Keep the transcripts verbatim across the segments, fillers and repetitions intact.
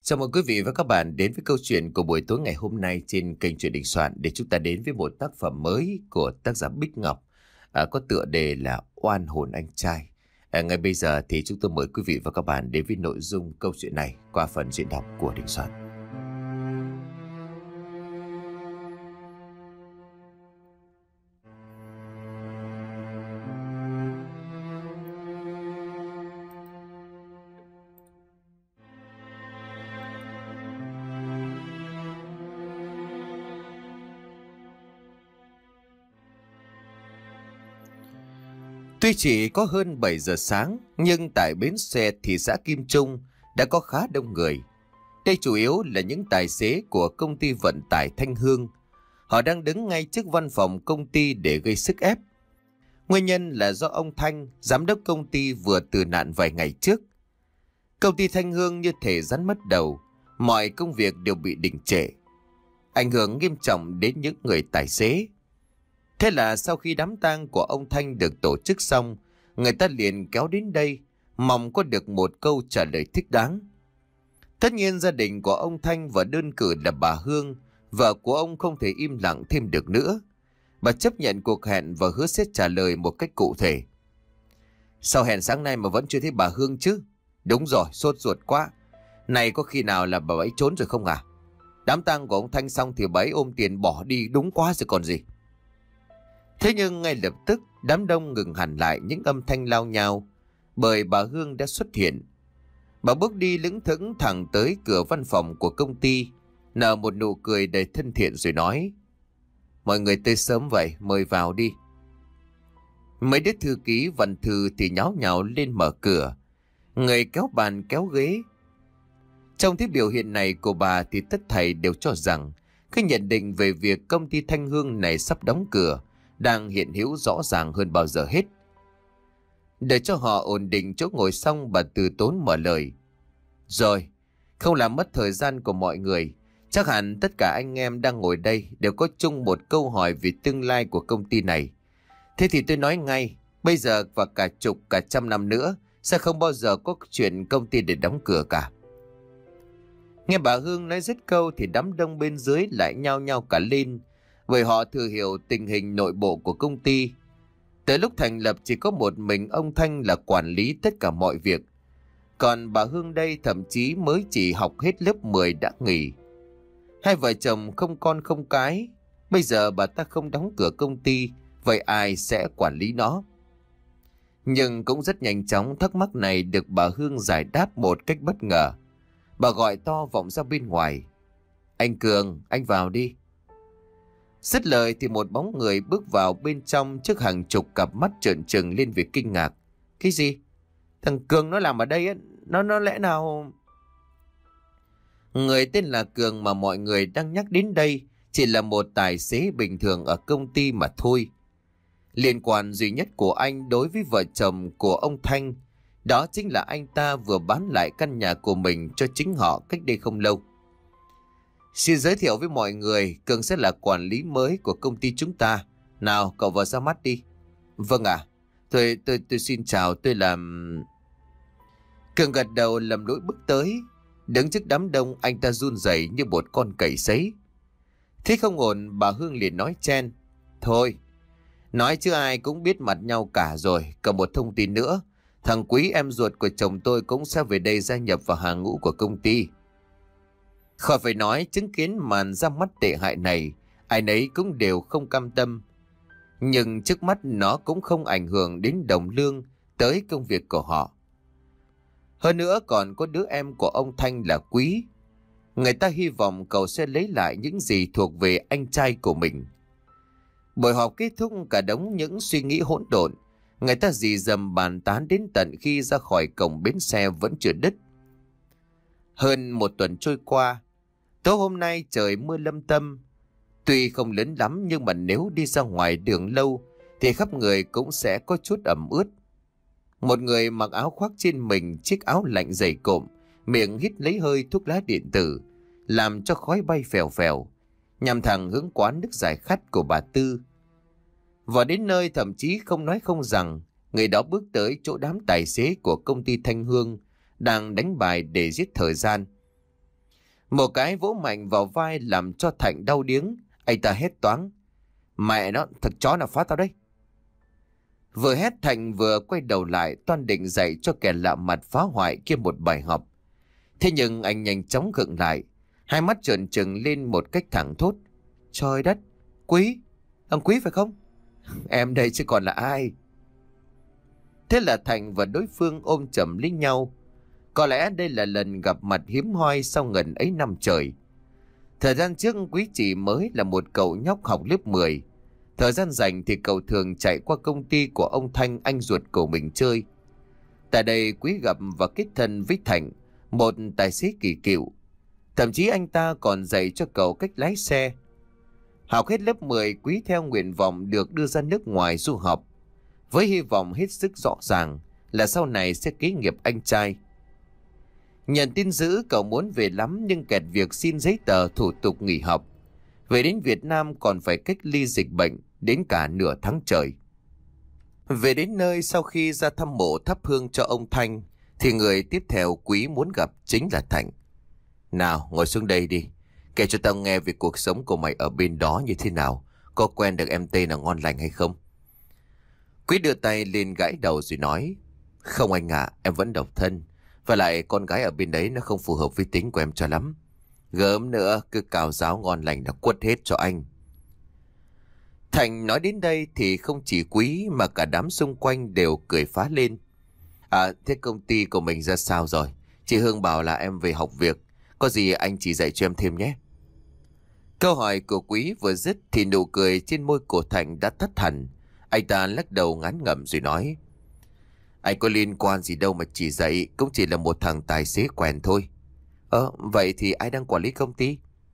Chào mừng quý vị và các bạn đến với câu chuyện của buổi tối ngày hôm nay trên kênh Truyện Đình Soạn, để chúng ta đến với một tác phẩm mới của tác giả Bích Ngọc, à, có tựa đề là Oan Hồn Anh Trai. À, ngay bây giờ thì chúng tôi mời quý vị và các bạn đến với nội dung câu chuyện này qua phần diễn đọc của Đình Soạn. Tuy chỉ có hơn bảy giờ sáng, nhưng tại bến xe thị xã Kim Trung đã có khá đông người. Đây chủ yếu là những tài xế của công ty vận tải Thanh Hương. Họ đang đứng ngay trước văn phòng công ty để gây sức ép. Nguyên nhân là do ông Thanh, giám đốc công ty vừa tử nạn vài ngày trước. Công ty Thanh Hương như thể rắn mất đầu, mọi công việc đều bị đình trệ, ảnh hưởng nghiêm trọng đến những người tài xế. Thế là sau khi đám tang của ông Thanh được tổ chức xong, người ta liền kéo đến đây, mong có được một câu trả lời thích đáng. Tất nhiên gia đình của ông Thanh và đơn cử là bà Hương, vợ của ông, không thể im lặng thêm được nữa. Bà chấp nhận cuộc hẹn và hứa sẽ trả lời một cách cụ thể. Sao hẹn sáng nay mà vẫn chưa thấy bà Hương chứ? Đúng rồi, sốt ruột quá. Này có khi nào là bà ấy trốn rồi không à? Đám tang của ông Thanh xong thì bà ấy ôm tiền bỏ đi đúng quá rồi còn gì. Thế nhưng ngay lập tức đám đông ngừng hẳn lại những âm thanh lao nhao, bởi bà Hương đã xuất hiện. Bà bước đi lững thững thẳng tới cửa văn phòng của công ty, nở một nụ cười đầy thân thiện rồi nói: Mọi người tới sớm vậy, mời vào đi. Mấy đứa thư ký văn thư thì nháo nhào lên mở cửa, người kéo bàn kéo ghế. Trong thế biểu hiện này của bà thì tất thảy đều cho rằng cái nhận định về việc công ty Thanh Hương này sắp đóng cửa đang hiện hữu rõ ràng hơn bao giờ hết. Để cho họ ổn định chỗ ngồi xong, bà từ tốn mở lời: Rồi, không làm mất thời gian của mọi người, chắc hẳn tất cả anh em đang ngồi đây đều có chung một câu hỏi về tương lai của công ty này. Thế thì tôi nói ngay, bây giờ và cả chục cả trăm năm nữa sẽ không bao giờ có chuyện công ty để đóng cửa cả. Nghe bà Hương nói dứt câu thì đám đông bên dưới lại nhao nhao cả lên, bởi họ thừa hiểu tình hình nội bộ của công ty. Tới lúc thành lập chỉ có một mình ông Thanh là quản lý tất cả mọi việc. Còn bà Hương đây thậm chí mới chỉ học hết lớp mười đã nghỉ. Hai vợ chồng không con không cái. Bây giờ bà ta không đóng cửa công ty, vậy ai sẽ quản lý nó? Nhưng cũng rất nhanh chóng thắc mắc này được bà Hương giải đáp một cách bất ngờ. Bà gọi to vọng ra bên ngoài: Anh Cường, anh vào đi. Dứt lời thì một bóng người bước vào bên trong trước hàng chục cặp mắt trợn trừng lên vì kinh ngạc. Cái gì? Thằng Cường nó làm ở đây á? Nó nó lẽ nào... Người tên là Cường mà mọi người đang nhắc đến đây chỉ là một tài xế bình thường ở công ty mà thôi. Liên quan duy nhất của anh đối với vợ chồng của ông Thanh, đó chính là anh ta vừa bán lại căn nhà của mình cho chính họ cách đây không lâu. Xin giới thiệu với mọi người, Cường sẽ là quản lý mới của công ty chúng ta. Nào, cậu vào ra mắt đi. Vâng ạ. À, tôi, tôi, tôi xin chào, tôi là... Cường gật đầu lầm lũi bước tới. Đứng trước đám đông, anh ta run rẩy như một con cẩy sấy. Thế không ổn, bà Hương liền nói chen: Thôi, nói chứ ai cũng biết mặt nhau cả rồi. Còn một thông tin nữa, thằng Quý em ruột của chồng tôi cũng sẽ về đây gia nhập vào hàng ngũ của công ty. Khỏi phải nói, chứng kiến màn ra mắt tệ hại này, ai nấy cũng đều không cam tâm. Nhưng trước mắt nó cũng không ảnh hưởng đến đồng lương, tới công việc của họ. Hơn nữa còn có đứa em của ông Thanh là Quý. Người ta hy vọng cậu sẽ lấy lại những gì thuộc về anh trai của mình. Buổi họp kết thúc, cả đống những suy nghĩ hỗn độn. Người ta rì rầm bàn tán đến tận khi ra khỏi cổng bến xe vẫn chưa đứt. Hơn một tuần trôi qua, tối hôm nay trời mưa lâm tâm. Tuy không lớn lắm nhưng mà nếu đi ra ngoài đường lâu thì khắp người cũng sẽ có chút ẩm ướt. Một người mặc áo khoác trên mình chiếc áo lạnh dày cộm, miệng hít lấy hơi thuốc lá điện tử, làm cho khói bay phèo phèo, nhằm thẳng hướng quán nước giải khát của bà Tư. Vào đến nơi thậm chí không nói không rằng, người đó bước tới chỗ đám tài xế của công ty Thanh Hương đang đánh bài để giết thời gian. Một cái vỗ mạnh vào vai làm cho Thạnh đau điếng. Anh ta hét toáng: "Mẹ nó, thật chó nào phá tao đây!" Vừa hét, Thạnh vừa quay đầu lại, toan định dạy cho kẻ lạ mặt phá hoại kia một bài học. Thế nhưng anh nhanh chóng khựng lại, hai mắt trợn trừng lên một cách thẳng thốt: "Trời đất, Quý, ông Quý phải không? Em đây chứ còn là ai?" Thế là Thành và đối phương ôm chầm lấy nhau. Có lẽ đây là lần gặp mặt hiếm hoi sau ngần ấy năm trời. Thời gian trước Quý chỉ mới là một cậu nhóc học lớp mười. Thời gian rảnh thì cậu thường chạy qua công ty của ông Thanh, anh ruột của mình chơi. Tại đây Quý gặp và kết thân với Thành, một tài xế kỳ cựu. Thậm chí anh ta còn dạy cho cậu cách lái xe. Học hết lớp mười, Quý theo nguyện vọng được đưa ra nước ngoài du học, với hy vọng hết sức rõ ràng là sau này sẽ kế nghiệp anh trai. Nhận tin dữ cậu muốn về lắm, nhưng kẹt việc xin giấy tờ thủ tục nghỉ học. Về đến Việt Nam còn phải cách ly dịch bệnh đến cả nửa tháng trời. Về đến nơi, sau khi ra thăm mộ thắp hương cho ông Thanh, thì người tiếp theo Quý muốn gặp chính là Thành. "Nào, ngồi xuống đây đi. Kể cho tao nghe về cuộc sống của mày ở bên đó như thế nào. Có quen được em tên nào ngon lành hay không?" Quý đưa tay lên gãi đầu rồi nói: "Không anh ạ, em vẫn độc thân. Và lại con gái ở bên đấy nó không phù hợp với tính của em cho lắm. Gớm nữa, cứ cào giáo ngon lành là quất hết cho anh." Thành nói đến đây thì không chỉ Quý mà cả đám xung quanh đều cười phá lên. "À, thế công ty của mình ra sao rồi? Chị Hương bảo là em về học việc. Có gì anh chỉ dạy cho em thêm nhé." Câu hỏi của Quý vừa dứt thì nụ cười trên môi của Thành đã tắt hẳn. Anh ta lắc đầu ngán ngẩm rồi nói: "Anh có liên quan gì đâu mà chỉ dạy, cũng chỉ là một thằng tài xế quèn thôi." "Ờ, vậy thì ai đang quản lý công ty?"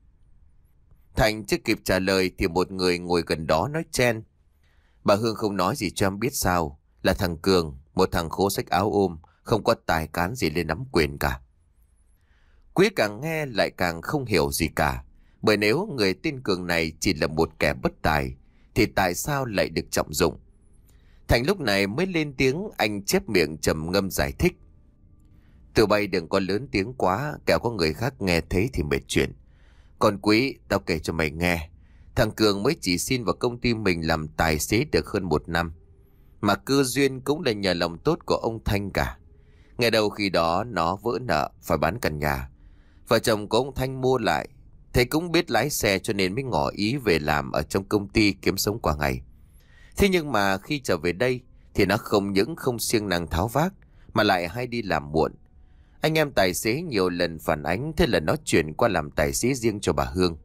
Thành chưa kịp trả lời thì một người ngồi gần đó nói chen: "Bà Hương không nói gì cho em biết sao? Là thằng Cường, một thằng khố xách áo ôm, không có tài cán gì lên nắm quyền cả." Quý càng nghe lại càng không hiểu gì cả. Bởi nếu người tên Cường này chỉ là một kẻ bất tài, thì tại sao lại được trọng dụng? Thành lúc này mới lên tiếng, anh chép miệng trầm ngâm giải thích: "Tụi bay đừng có lớn tiếng quá, kẻo có người khác nghe thấy thì mệt chuyện. Còn Quý, tao kể cho mày nghe. Thằng Cường mới chỉ xin vào công ty mình làm tài xế được hơn một năm. Mà cơ duyên cũng là nhờ lòng tốt của ông Thanh cả. Ngày đầu khi đó nó vỡ nợ, phải bán căn nhà. Vợ chồng của ông Thanh mua lại. Thầy cũng biết lái xe cho nên mới ngỏ ý về làm ở trong công ty kiếm sống qua ngày. Thế nhưng mà khi trở về đây thì nó không những không siêng năng tháo vác mà lại hay đi làm muộn. Anh em tài xế nhiều lần phản ánh, thế là nó chuyển qua làm tài xế riêng cho bà Hương.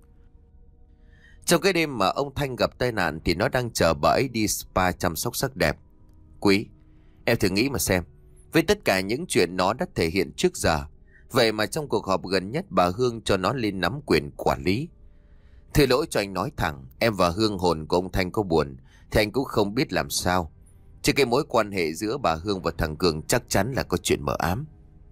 Trong cái đêm mà ông Thanh gặp tai nạn thì nó đang chờ bà ấy đi spa chăm sóc sắc đẹp. Quý, em thử nghĩ mà xem, với tất cả những chuyện nó đã thể hiện trước giờ, vậy mà trong cuộc họp gần nhất bà Hương cho nó lên nắm quyền quản lý. Thưa lỗi cho anh nói thẳng, em và Hương hồn của ông Thanh có buồn thì anh cũng không biết làm sao. Chứ cái mối quan hệ giữa bà Hương và thằng Cường chắc chắn là có chuyện mờ ám."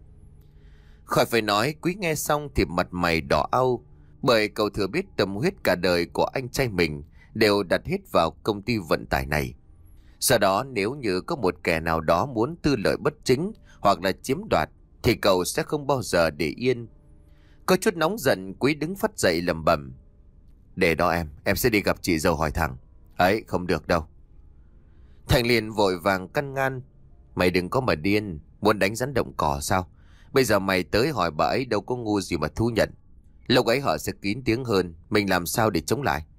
Khỏi phải nói, Quý nghe xong thì mặt mày đỏ au, bởi cậu thừa biết tâm huyết cả đời của anh trai mình đều đặt hết vào công ty vận tải này. Sau đó nếu như có một kẻ nào đó muốn tư lợi bất chính hoặc là chiếm đoạt thì cậu sẽ không bao giờ để yên. Có chút nóng giận, Quý đứng phắt dậy lẩm bẩm: "Để đó em, em sẽ đi gặp chị dâu hỏi thẳng." "Ấy, không được đâu." Thành liền vội vàng căn ngăn: "Mày đừng có mà điên, muốn đánh rắn động cỏ sao? Bây giờ mày tới hỏi bà ấy đâu có ngu gì mà thú nhận. Lúc ấy họ sẽ kín tiếng hơn, mình làm sao để chống lại?"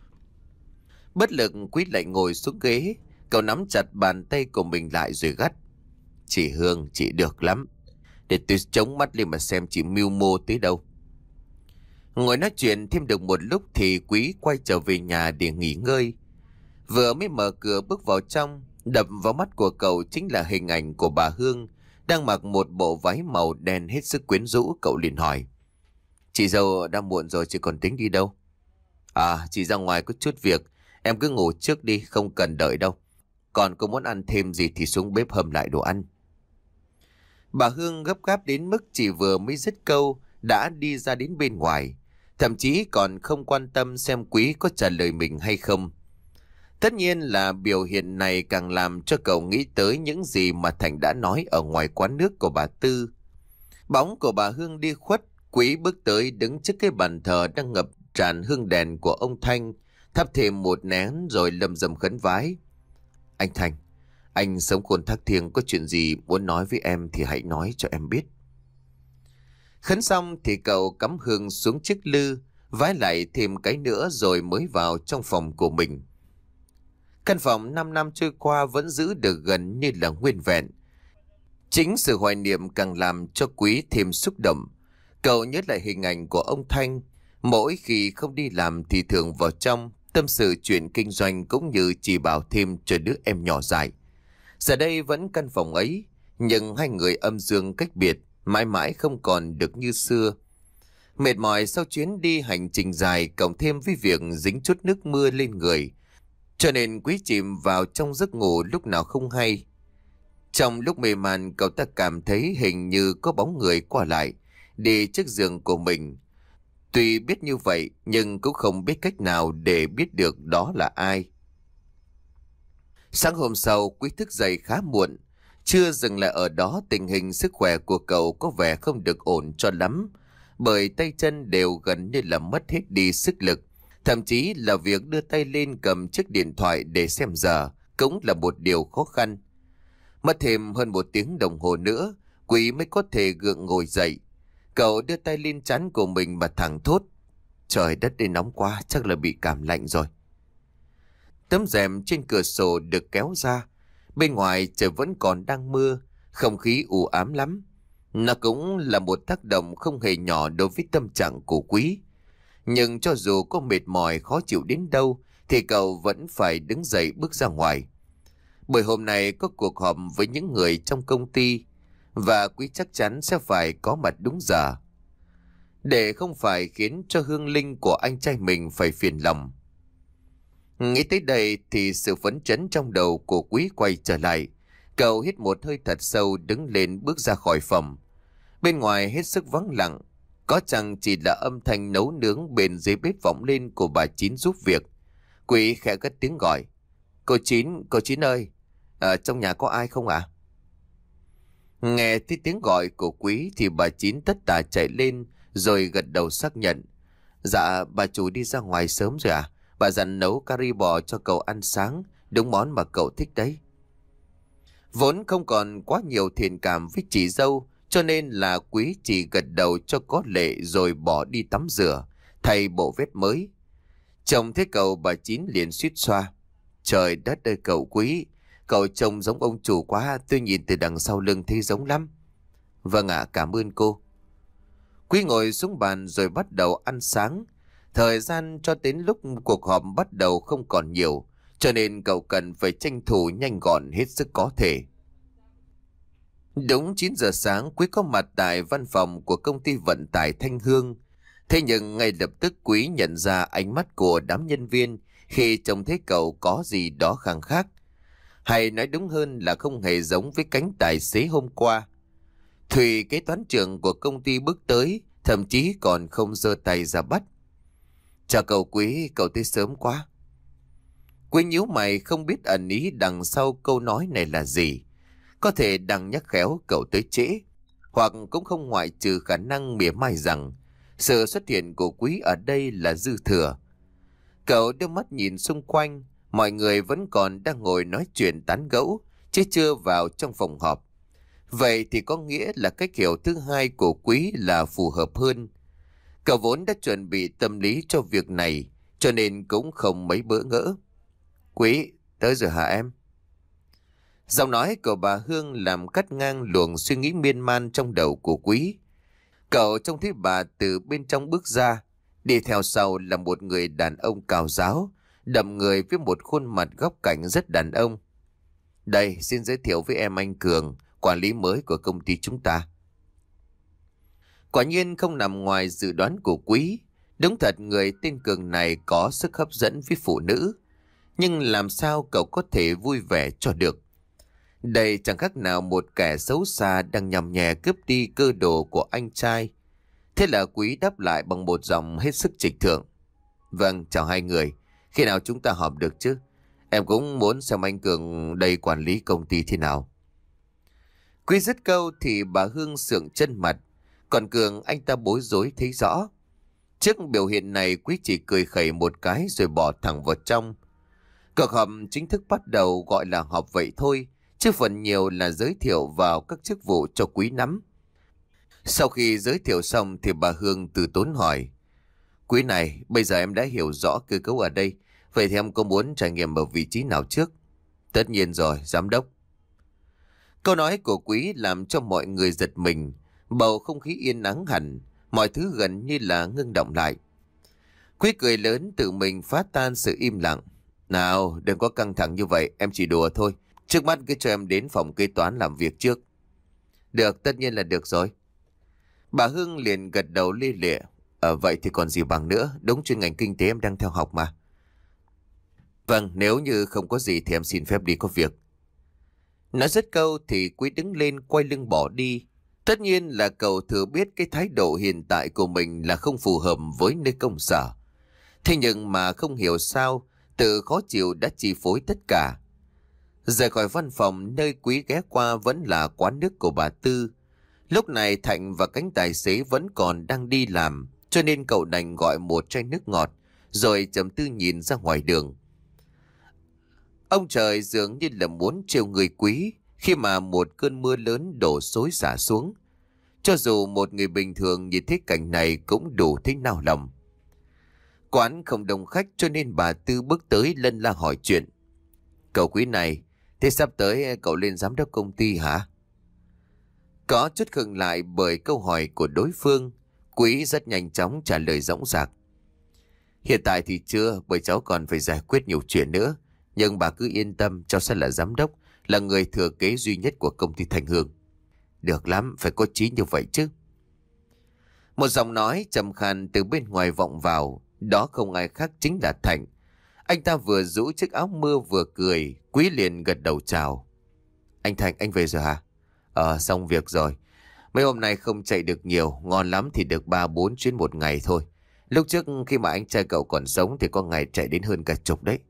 Bất lực, Quý lại ngồi xuống ghế. Cậu nắm chặt bàn tay của mình lại rồi gắt: "Chị Hương, chị được lắm. Để tôi chống mắt lên mà xem chị mưu mô tới đâu." Ngồi nói chuyện thêm được một lúc thì Quý quay trở về nhà để nghỉ ngơi. Vừa mới mở cửa bước vào trong, đập vào mắt của cậu chính là hình ảnh của bà Hương đang mặc một bộ váy màu đen hết sức quyến rũ. Cậu liền hỏi: "Chị dâu đã muộn rồi, chị còn tính đi đâu?" "À, chị ra ngoài có chút việc, em cứ ngủ trước đi, không cần đợi đâu. Còn có muốn ăn thêm gì thì xuống bếp hầm lại đồ ăn." Bà Hương gấp gáp đến mức chỉ vừa mới dứt câu đã đi ra đến bên ngoài, thậm chí còn không quan tâm xem Quý có trả lời mình hay không. Tất nhiên là biểu hiện này càng làm cho cậu nghĩ tới những gì mà Thành đã nói ở ngoài quán nước của bà Tư. Bóng của bà Hương đi khuất, Quý bước tới đứng trước cái bàn thờ đang ngập tràn hương đèn của ông Thanh, thắp thêm một nén rồi lầm rầm khấn vái. Anh Thanh, anh sống khôn thác thiêng, có chuyện gì muốn nói với em thì hãy nói cho em biết. Khấn xong thì cậu cắm hương xuống chiếc lư, vái lại thêm cái nữa rồi mới vào trong phòng của mình. Căn phòng năm năm trôi qua vẫn giữ được gần như là nguyên vẹn. Chính sự hoài niệm càng làm cho Quý thêm xúc động. Cậu nhớ lại hình ảnh của ông Thanh, mỗi khi không đi làm thì thường vào trong tâm sự chuyện kinh doanh cũng như chỉ bảo thêm cho đứa em nhỏ dại. Giờ đây vẫn căn phòng ấy, nhưng hai người âm dương cách biệt, mãi mãi không còn được như xưa. Mệt mỏi sau chuyến đi hành trình dài cộng thêm với việc dính chút nước mưa lên người, cho nên Quý chìm vào trong giấc ngủ lúc nào không hay. Trong lúc mê man, cậu ta cảm thấy hình như có bóng người qua lại, đi trước giường của mình. Tuy biết như vậy, nhưng cũng không biết cách nào để biết được đó là ai. Sáng hôm sau, Quý thức dậy khá muộn. Chưa dừng lại ở đó, tình hình sức khỏe của cậu có vẻ không được ổn cho lắm, bởi tay chân đều gần như là mất hết đi sức lực. Thậm chí là việc đưa tay lên cầm chiếc điện thoại để xem giờ cũng là một điều khó khăn. Mất thêm hơn một tiếng đồng hồ nữa, Quý mới có thể gượng ngồi dậy. Cậu đưa tay lên trán của mình mà thẳng thốt: Trời đất ơi, nóng quá, chắc là bị cảm lạnh rồi. Tấm rèm trên cửa sổ được kéo ra. Bên ngoài trời vẫn còn đang mưa, không khí u ám lắm. Nó cũng là một tác động không hề nhỏ đối với tâm trạng của Quý. Nhưng cho dù có mệt mỏi khó chịu đến đâu thì cậu vẫn phải đứng dậy bước ra ngoài. Bởi hôm nay có cuộc họp với những người trong công ty, và Quý chắc chắn sẽ phải có mặt đúng giờ, để không phải khiến cho hương linh của anh trai mình phải phiền lòng. Nghĩ tới đây thì sự phấn chấn trong đầu của Quý quay trở lại. Cậu hít một hơi thật sâu, đứng lên bước ra khỏi phòng. Bên ngoài hết sức vắng lặng, có chăng chỉ là âm thanh nấu nướng bên dưới bếp vọng lên của bà Chín giúp việc. Quý khẽ cất tiếng gọi: Cô Chín, cô Chín ơi, ở trong nhà có ai không ạ? Nghe thấy tiếng gọi của Quý thì bà Chín tất tả chạy lên rồi gật đầu xác nhận: Dạ, bà chủ đi ra ngoài sớm rồi à? Bà dặn nấu cà ri bò cho cậu ăn sáng, đúng món mà cậu thích đấy. Vốn không còn quá nhiều thiện cảm với chị dâu, cho nên là Quý chỉ gật đầu cho có lệ rồi bỏ đi tắm rửa, thay bộ vest mới. Chồng thấy cậu, bà Chín liền suýt xoa: Trời đất ơi cậu Quý, cậu trông giống ông chủ quá, tôi nhìn từ đằng sau lưng thấy giống lắm. Vâng ạ, cảm ơn cô. Quý ngồi xuống bàn rồi bắt đầu ăn sáng. Thời gian cho đến lúc cuộc họp bắt đầu không còn nhiều, cho nên cậu cần phải tranh thủ nhanh gọn hết sức có thể. Đúng chín giờ sáng, Quý có mặt tại văn phòng của công ty vận tải Thanh Hương. Thế nhưng ngay lập tức Quý nhận ra ánh mắt của đám nhân viên khi trông thấy cậu có gì đó khang khác. Hay nói đúng hơn là không hề giống với cánh tài xế hôm qua. Thùy, kế toán trưởng của công ty bước tới, thậm chí còn không giơ tay ra bắt. Chào cậu Quý, cậu tới sớm quá. Quý nhíu mày không biết ẩn ý đằng sau câu nói này là gì. Có thể đang nhắc khéo cậu tới trễ, hoặc cũng không ngoại trừ khả năng mỉa mai rằng sự xuất hiện của Quý ở đây là dư thừa. Cậu đưa mắt nhìn xung quanh, mọi người vẫn còn đang ngồi nói chuyện tán gẫu, chứ chưa vào trong phòng họp. Vậy thì có nghĩa là cách hiểu thứ hai của Quý là phù hợp hơn. Cậu vốn đã chuẩn bị tâm lý cho việc này, cho nên cũng không mấy bỡ ngỡ. Quý, tới rồi hả em? Giọng nói của bà Hương làm cắt ngang luồng suy nghĩ miên man trong đầu của Quý. Cậu trông thấy bà từ bên trong bước ra, đi theo sau là một người đàn ông cao ráo, đậm người với một khuôn mặt góc cạnh rất đàn ông. Đây, xin giới thiệu với em anh Cường, quản lý mới của công ty chúng ta. Quả nhiên không nằm ngoài dự đoán của Quý. Đúng thật người tên Cường này có sức hấp dẫn với phụ nữ. Nhưng làm sao cậu có thể vui vẻ cho được? Đây chẳng khác nào một kẻ xấu xa đang nhằm nhẹ cướp đi cơ đồ của anh trai. Thế là Quý đáp lại bằng một giọng hết sức trịch thượng: Vâng, chào hai người. Khi nào chúng ta họp được chứ? Em cũng muốn xem anh Cường đây quản lý công ty thế nào. Quý dứt câu thì bà Hương sượng chân mặt. Còn Cường anh ta bối rối thấy rõ. Trước biểu hiện này, Quý chỉ cười khẩy một cái rồi bỏ thẳng vào trong. Cuộc họp chính thức bắt đầu, gọi là họp vậy thôi, chứ phần nhiều là giới thiệu vào các chức vụ cho Quý nắm. Sau khi giới thiệu xong thì bà Hương từ tốn hỏi: Quý này, bây giờ em đã hiểu rõ cơ cấu ở đây, vậy thì em có muốn trải nghiệm ở vị trí nào trước? Tất nhiên rồi, giám đốc. Câu nói của Quý làm cho mọi người giật mình, bầu không khí yên ắng hẳn, mọi thứ gần như là ngưng động lại. Quý cười lớn tự mình phá tan sự im lặng. Nào, đừng có căng thẳng như vậy, em chỉ đùa thôi. Trước mắt cứ cho em đến phòng kế toán làm việc trước. Được, tất nhiên là được rồi. Bà Hương liền gật đầu lia lịa. Ờ vậy thì còn gì bằng nữa, đúng chuyên ngành kinh tế em đang theo học mà. Vâng, nếu như không có gì thì em xin phép đi có việc. Nói dứt câu thì Quý đứng lên quay lưng bỏ đi. Tất nhiên là cậu thừa biết cái thái độ hiện tại của mình là không phù hợp với nơi công sở. Thế nhưng mà không hiểu sao, tự khó chịu đã chi phối tất cả. Rời khỏi văn phòng, nơi Quý ghé qua vẫn là quán nước của bà Tư. Lúc này Thạnh và cánh tài xế vẫn còn đang đi làm, cho nên cậu đành gọi một chai nước ngọt, rồi trầm tư nhìn ra ngoài đường. Ông trời dường như là muốn trêu người Quý khi mà một cơn mưa lớn đổ xối xả xuống. Cho dù một người bình thường nhìn thấy cảnh này cũng đủ thấy nao lòng. Quán không đông khách cho nên bà Tư bước tới lân la hỏi chuyện. Cậu Quý này, thế sắp tới cậu lên giám đốc công ty hả? Có chút khựng lại bởi câu hỏi của đối phương, Quý rất nhanh chóng trả lời dõng dạc. Hiện tại thì chưa, bởi cháu còn phải giải quyết nhiều chuyện nữa. Nhưng bà cứ yên tâm, cháu sẽ là giám đốc, là người thừa kế duy nhất của công ty Thanh Hương. Được lắm, phải có chí như vậy chứ. Một giọng nói trầm khàn từ bên ngoài vọng vào, đó không ai khác chính là Thạnh. Anh ta vừa rũ chiếc áo mưa vừa cười, Quý liền gật đầu chào. Anh Thạnh, anh về rồi hả? Ờ, xong việc rồi. Mấy hôm nay không chạy được nhiều, ngon lắm thì được ba bốn chuyến một ngày thôi. Lúc trước khi mà anh trai cậu còn sống thì có ngày chạy đến hơn cả chục đấy.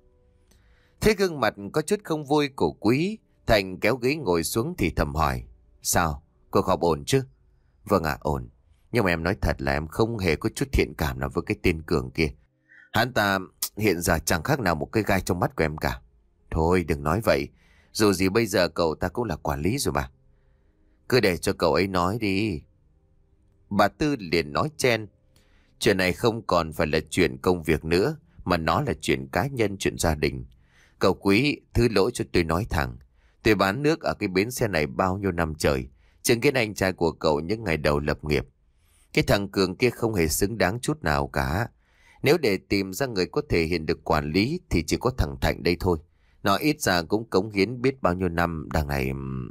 Thế gương mặt có chút không vui của Quý, Thành kéo ghế ngồi xuống thì thầm hỏi. Sao? Cuộc họp ổn chứ? Vâng ạ, ổn. Nhưng mà em nói thật là em không hề có chút thiện cảm nào với cái tên Cường kia. Hắn ta hiện giờ chẳng khác nào một cái gai trong mắt của em cả. Thôi đừng nói vậy. Dù gì bây giờ cậu ta cũng là quản lý rồi mà. Cứ để cho cậu ấy nói đi. Bà Tư liền nói chen. Chuyện này không còn phải là chuyện công việc nữa, mà nó là chuyện cá nhân, chuyện gia đình. Cậu Quý, thứ lỗi cho tôi nói thẳng. Tôi bán nước ở cái bến xe này bao nhiêu năm trời, chứng kiến anh trai của cậu những ngày đầu lập nghiệp. Cái thằng Cường kia không hề xứng đáng chút nào cả. Nếu để tìm ra người có thể hiện được quản lý thì chỉ có thằng Thạnh đây thôi. Nó ít ra cũng cống hiến biết bao nhiêu năm đằng này.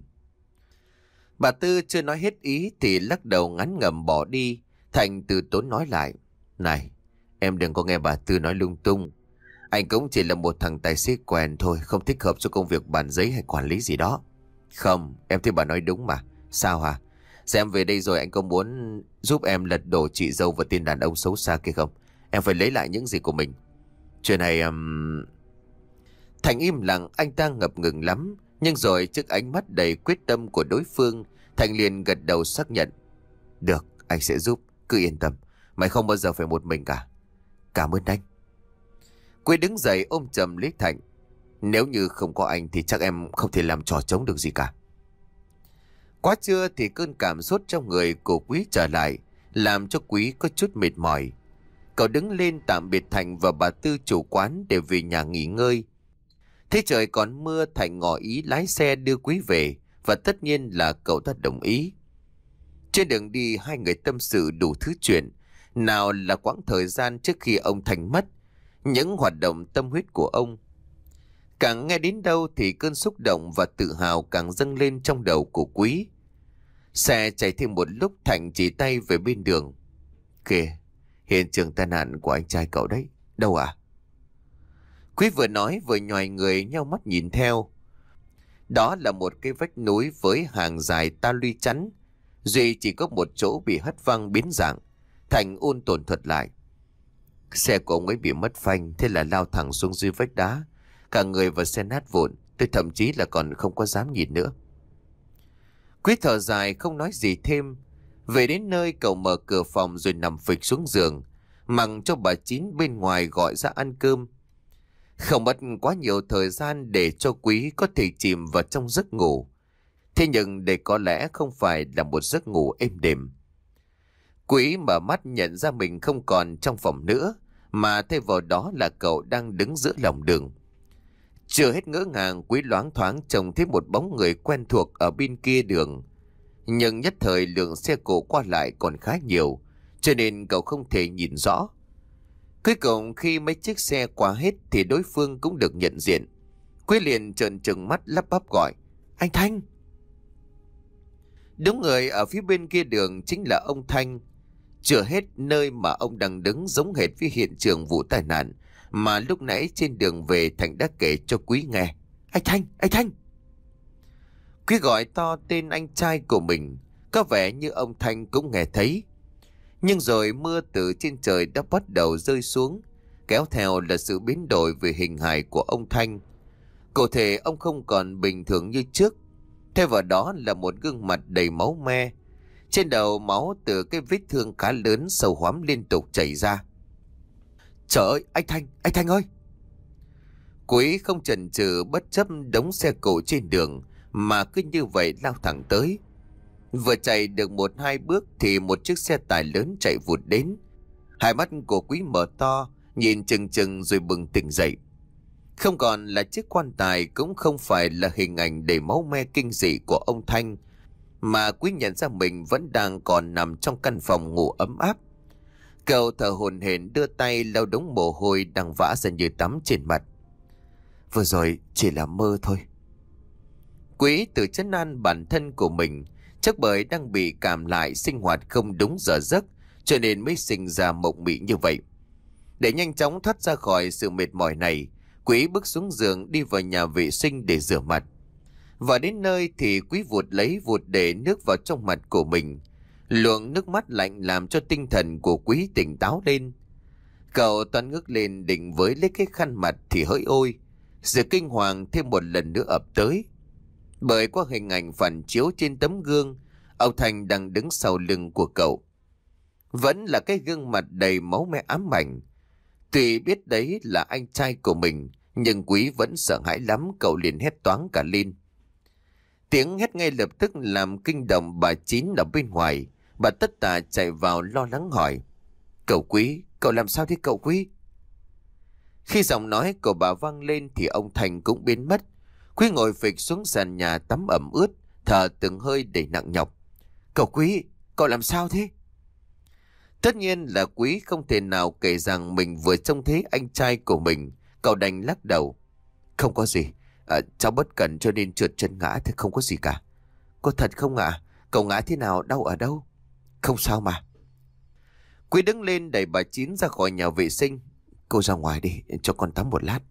Bà Tư chưa nói hết ý thì lắc đầu ngắn ngầm bỏ đi. Thành từ tốn nói lại. Này, em đừng có nghe bà Tư nói lung tung. Anh cũng chỉ là một thằng tài xế quèn thôi, không thích hợp cho công việc bàn giấy hay quản lý gì đó. Không, em thấy bà nói đúng mà. Sao hả? Xem về đây rồi anh có muốn giúp em lật đổ chị dâu và tên đàn ông xấu xa kia không? Em phải lấy lại những gì của mình. Chuyện này... Um... Thành im lặng, anh ta ngập ngừng lắm. Nhưng rồi trước ánh mắt đầy quyết tâm của đối phương, Thành liền gật đầu xác nhận. Được, anh sẽ giúp, cứ yên tâm. Mày không bao giờ phải một mình cả. Cảm ơn anh. Quý đứng dậy ôm chầm lấy Thành. Nếu như không có anh thì chắc em không thể làm trò trống được gì cả. Quá trưa thì cơn cảm sốt trong người của Quý trở lại, làm cho Quý có chút mệt mỏi. Cậu đứng lên tạm biệt Thành và bà Tư chủ quán để về nhà nghỉ ngơi. Thế trời còn mưa, Thành ngỏ ý lái xe đưa Quý về, và tất nhiên là cậu ta đồng ý. Trên đường đi hai người tâm sự đủ thứ chuyện. Nào là quãng thời gian trước khi ông Thành mất, những hoạt động tâm huyết của ông. Càng nghe đến đâu thì cơn xúc động và tự hào càng dâng lên trong đầu của Quý. Xe chạy thêm một lúc, Thành chỉ tay về bên đường. Kìa, hiện trường tai nạn của anh trai cậu đấy. Đâu à? Quý vừa nói vừa nhoài người nheo mắt nhìn theo. Đó là một cái vách núi với hàng dài ta luy chắn. Duy chỉ có một chỗ bị hất văng biến dạng. Thành ôn tồn thuật lại. Xe của ông ấy bị mất phanh, thế là lao thẳng xuống dưới vách đá. Cả người và xe nát vụn, tôi thậm chí là còn không có dám nhìn nữa. Quý thở dài không nói gì thêm. Về đến nơi cậu mở cửa phòng rồi nằm phịch xuống giường, mặc cho bà Chín bên ngoài gọi ra ăn cơm. Không mất quá nhiều thời gian để cho Quý có thể chìm vào trong giấc ngủ. Thế nhưng đây có lẽ không phải là một giấc ngủ êm đềm. Quý mở mắt nhận ra mình không còn trong phòng nữa, mà thay vào đó là cậu đang đứng giữa lòng đường. Chưa hết ngỡ ngàng, Quý loáng thoáng trông thấy một bóng người quen thuộc ở bên kia đường. Nhưng nhất thời lượng xe cộ qua lại còn khá nhiều, cho nên cậu không thể nhìn rõ. Cuối cùng khi mấy chiếc xe qua hết thì đối phương cũng được nhận diện. Quý liền trợn trừng mắt lắp bắp gọi: "Anh Thanh!" Đúng người ở phía bên kia đường chính là ông Thanh. Chưa hết, nơi mà ông đang đứng giống hệt với hiện trường vụ tai nạn mà lúc nãy trên đường về Thành đã kể cho Quý nghe. "Anh Thanh! Anh Thanh!" Quý gọi to tên anh trai của mình, có vẻ như ông Thanh cũng nghe thấy. Nhưng rồi mưa từ trên trời đã bắt đầu rơi xuống, kéo theo là sự biến đổi về hình hài của ông Thanh. Cụ thể ông không còn bình thường như trước, thay vào đó là một gương mặt đầy máu me. Trên đầu máu từ cái vết thương khá lớn sâu hoắm liên tục chảy ra. "Trời ơi, anh Thanh, anh Thanh ơi!" Quý không chần chừ bất chấp đống xe cộ trên đường mà cứ như vậy lao thẳng tới. Vừa chạy được một hai bước thì một chiếc xe tải lớn chạy vụt đến. Hai mắt của Quý mở to, nhìn chừng chừng rồi bừng tỉnh dậy. Không còn là chiếc quan tài, cũng không phải là hình ảnh đầy máu me kinh dị của ông Thanh, mà Quý nhận ra mình vẫn đang còn nằm trong căn phòng ngủ ấm áp. Cậu thở hổn hển đưa tay lau đống mồ hôi đang vã ra như tắm trên mặt. Vừa rồi chỉ là mơ thôi. Quý tự trấn an bản thân của mình, chắc bởi đang bị cảm lại, sinh hoạt không đúng giờ giấc, cho nên mới sinh ra mộng mị như vậy. Để nhanh chóng thoát ra khỏi sự mệt mỏi này, Quý bước xuống giường đi vào nhà vệ sinh để rửa mặt. Và đến nơi thì Quý vụt lấy vụt để nước vào trong mặt của mình. Luồng nước mắt lạnh làm cho tinh thần của Quý tỉnh táo lên. Cậu toan ngước lên định với lấy cái khăn mặt thì hỡi ôi, sự kinh hoàng thêm một lần nữa ập tới. Bởi qua hình ảnh phản chiếu trên tấm gương, ông Thành đang đứng sau lưng của cậu. Vẫn là cái gương mặt đầy máu me ám ảnh. Tuy biết đấy là anh trai của mình, nhưng Quý vẫn sợ hãi lắm, cậu liền hét toáng cả lên. Tiếng hét ngay lập tức làm kinh động bà Chín ở bên ngoài. Bà tất tả chạy vào lo lắng hỏi: "Cậu Quý, cậu làm sao thế cậu Quý?" Khi giọng nói của bà vang lên thì ông Thành cũng biến mất. Quý ngồi phịch xuống sàn nhà tắm ẩm ướt, thở từng hơi đầy nặng nhọc. "Cậu Quý, cậu làm sao thế?" Tất nhiên là Quý không thể nào kể rằng mình vừa trông thấy anh trai của mình. Cậu đành lắc đầu: "Không có gì, à, cháu bất cẩn cho nên trượt chân ngã thì không có gì cả." "Có thật không ạ? À? Cậu ngã thế nào, đau ở đâu?" "Không sao mà." Quý đứng lên đẩy bà Chín ra khỏi nhà vệ sinh. "Cô ra ngoài đi, cho con tắm một lát."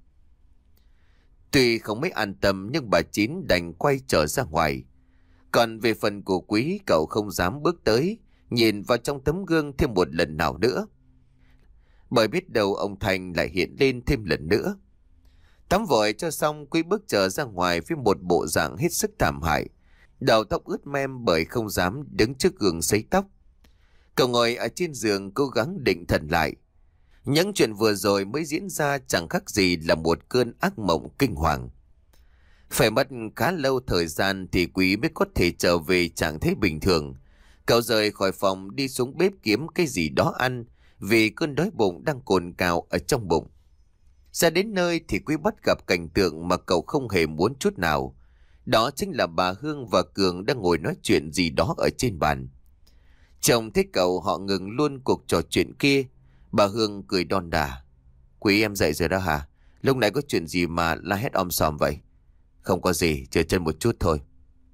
Tuy không mấy an tâm nhưng bà Chín đành quay trở ra ngoài. Còn về phần của Quý, cậu không dám bước tới nhìn vào trong tấm gương thêm một lần nào nữa, bởi biết đâu ông Thành lại hiện lên thêm lần nữa. Tắm vội cho xong, Quý bước trở ra ngoài với một bộ dạng hết sức thảm hại, đầu tóc ướt mem bởi không dám đứng trước gương sấy tóc. Cậu ngồi ở trên giường cố gắng định thần lại. Những chuyện vừa rồi mới diễn ra chẳng khác gì là một cơn ác mộng kinh hoàng. Phải mất khá lâu thời gian thì Quý mới có thể trở về trạng thái bình thường. Cậu rời khỏi phòng đi xuống bếp kiếm cái gì đó ăn, vì cơn đói bụng đang cồn cào ở trong bụng. Ra đến nơi thì Quý bắt gặp cảnh tượng mà cậu không hề muốn chút nào. Đó chính là bà Hương và Cường đang ngồi nói chuyện gì đó ở trên bàn. Chồng thấy cậu họ ngừng luôn cuộc trò chuyện kia. Bà Hương cười đon đả: "Quý em dậy rồi đó hả? Lúc nãy có chuyện gì mà la hét om sòm vậy?" "Không có gì, trượt chân một chút thôi."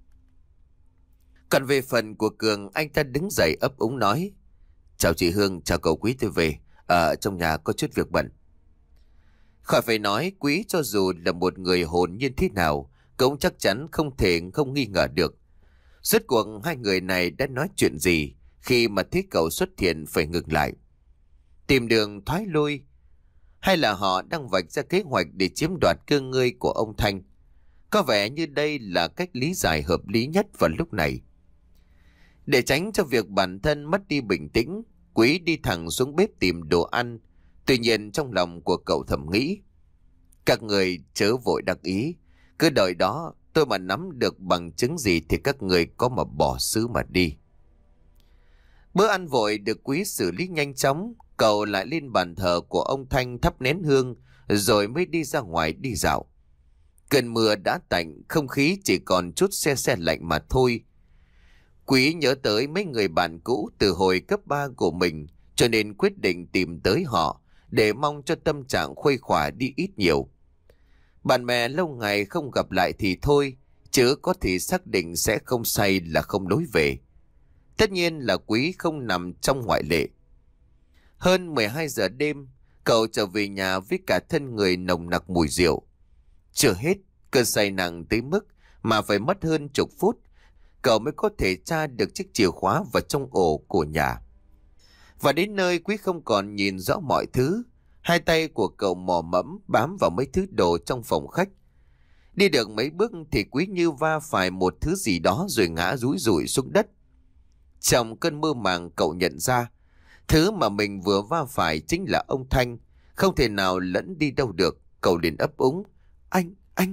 Còn về phần của Cường, anh ta đứng dậy ấp úng nói: "Chào chị Hương, chào cậu Quý, tôi về. Ở trong nhà có chút việc bận." Khỏi phải nói, Quý cho dù là một người hồn nhiên thế nào cũng chắc chắn không thể không nghi ngờ được. Rốt cuộc hai người này đã nói chuyện gì khi mà thấy cậu xuất hiện phải ngừng lại, tìm đường thoái lui, hay là họ đang vạch ra kế hoạch để chiếm đoạt cơ ngơi của ông Thanh? Có vẻ như đây là cách lý giải hợp lý nhất vào lúc này. Để tránh cho việc bản thân mất đi bình tĩnh, Quý đi thẳng xuống bếp tìm đồ ăn. Tuy nhiên trong lòng của cậu thầm nghĩ, các người chớ vội đắc ý, cứ đợi đó, tôi mà nắm được bằng chứng gì thì các người có mà bỏ xứ mà đi. Bữa ăn vội được Quý xử lý nhanh chóng, cậu lại lên bàn thờ của ông Thanh thắp nén hương, rồi mới đi ra ngoài đi dạo. Cơn mưa đã tạnh, không khí chỉ còn chút se se lạnh mà thôi. Quý nhớ tới mấy người bạn cũ từ hồi cấp ba của mình, cho nên quyết định tìm tới họ để mong cho tâm trạng khuây khỏa đi ít nhiều. Bạn bè lâu ngày không gặp lại thì thôi, chứ có thể xác định sẽ không say là không lối về. Tất nhiên là Quý không nằm trong ngoại lệ. Hơn mười hai giờ đêm, cậu trở về nhà với cả thân người nồng nặc mùi rượu. Chưa hết, cơn say nặng tới mức mà phải mất hơn chục phút, cậu mới có thể tra được chiếc chìa khóa vào trong ổ của nhà. Và đến nơi, Quý không còn nhìn rõ mọi thứ. Hai tay của cậu mò mẫm bám vào mấy thứ đồ trong phòng khách. Đi được mấy bước thì Quý như va phải một thứ gì đó rồi ngã rúi rủi xuống đất. Trong cơn mơ màng, cậu nhận ra thứ mà mình vừa va phải chính là ông Thanh, không thể nào lẫn đi đâu được. Cậu liền ấp úng, anh, anh.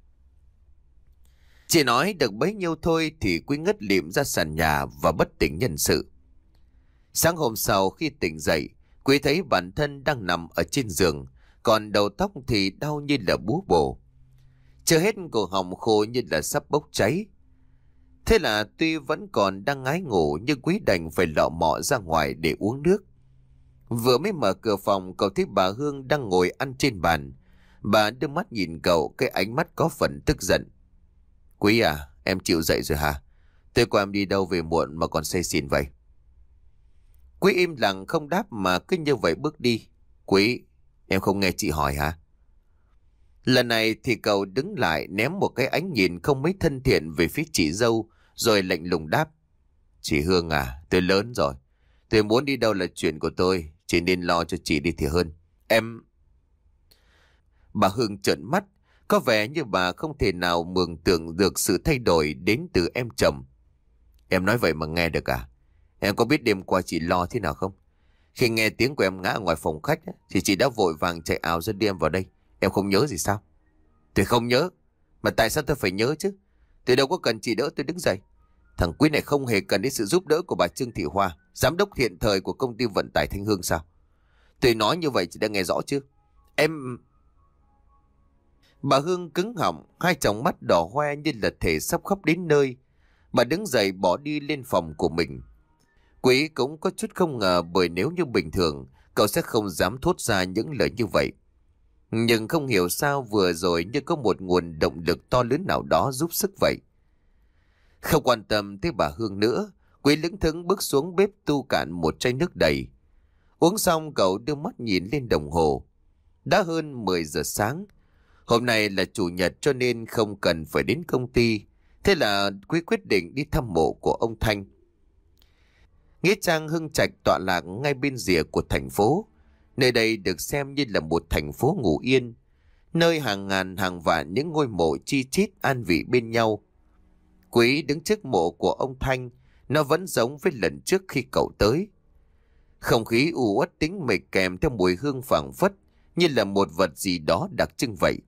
Chỉ nói được bấy nhiêu thôi thì Quý ngất lịm ra sàn nhà và bất tỉnh nhân sự. Sáng hôm sau khi tỉnh dậy, Quý thấy bản thân đang nằm ở trên giường, còn đầu tóc thì đau như là búa bổ. Chưa hết, cổ họng khô như là sắp bốc cháy. Thế là tuy vẫn còn đang ngái ngủ, nhưng Quý đành phải lọ mọ ra ngoài để uống nước. Vừa mới mở cửa phòng, cậu thấy bà Hương đang ngồi ăn trên bàn. Bà đưa mắt nhìn cậu, cái ánh mắt có phần tức giận. Quý à, em chịu dậy rồi hả? Tối qua em đi đâu về muộn mà còn say xỉn vậy? Quý im lặng không đáp mà cứ như vậy bước đi. Quý, em không nghe chị hỏi hả? Lần này thì cậu đứng lại ném một cái ánh nhìn không mấy thân thiện về phía chị dâu, rồi lạnh lùng đáp. Chị Hương à, tôi lớn rồi. Tôi muốn đi đâu là chuyện của tôi, chỉ nên lo cho chị đi thì hơn. Em... Bà Hương trợn mắt, có vẻ như bà không thể nào mường tượng được sự thay đổi đến từ em chồng. Em nói vậy mà nghe được à? Em có biết đêm qua chị lo thế nào không? Khi nghe tiếng của em ngã ở ngoài phòng khách thì chị đã vội vàng chạy ảo ra đưa em vào đây. Em không nhớ gì sao? Tôi không nhớ. Mà tại sao tôi phải nhớ chứ? Tôi đâu có cần chị đỡ tôi đứng dậy. Thằng Quý này không hề cần đến sự giúp đỡ của bà Trương Thị Hoa, giám đốc hiện thời của công ty vận tải Thanh Hương sao? Tôi nói như vậy chị đã nghe rõ chứ? Em... Bà Hương cứng họng, hai tròng mắt đỏ hoe như là thể sắp khóc đến nơi. Bà đứng dậy bỏ đi lên phòng của mình. Quý cũng có chút không ngờ, bởi nếu như bình thường cậu sẽ không dám thốt ra những lời như vậy. Nhưng không hiểu sao vừa rồi như có một nguồn động lực to lớn nào đó giúp sức vậy. Không quan tâm tới bà Hương nữa, Quý lững thững bước xuống bếp tu cạn một chai nước đầy. Uống xong, cậu đưa mắt nhìn lên đồng hồ. Đã hơn mười giờ sáng. Hôm nay là chủ nhật cho nên không cần phải đến công ty. Thế là Quý quyết định đi thăm mộ của ông Thanh. Nghĩa trang Hưng Trạch tọa lạc ngay bên rìa của thành phố. Nơi đây được xem như là một thành phố ngủ yên, nơi hàng ngàn hàng vạn những ngôi mộ chi chít an vị bên nhau. Quý đứng trước mộ của ông Thanh, nó vẫn giống với lần trước khi cậu tới. Không khí u uất tĩnh mịch kèm theo mùi hương phảng phất như là một vật gì đó đặc trưng vậy.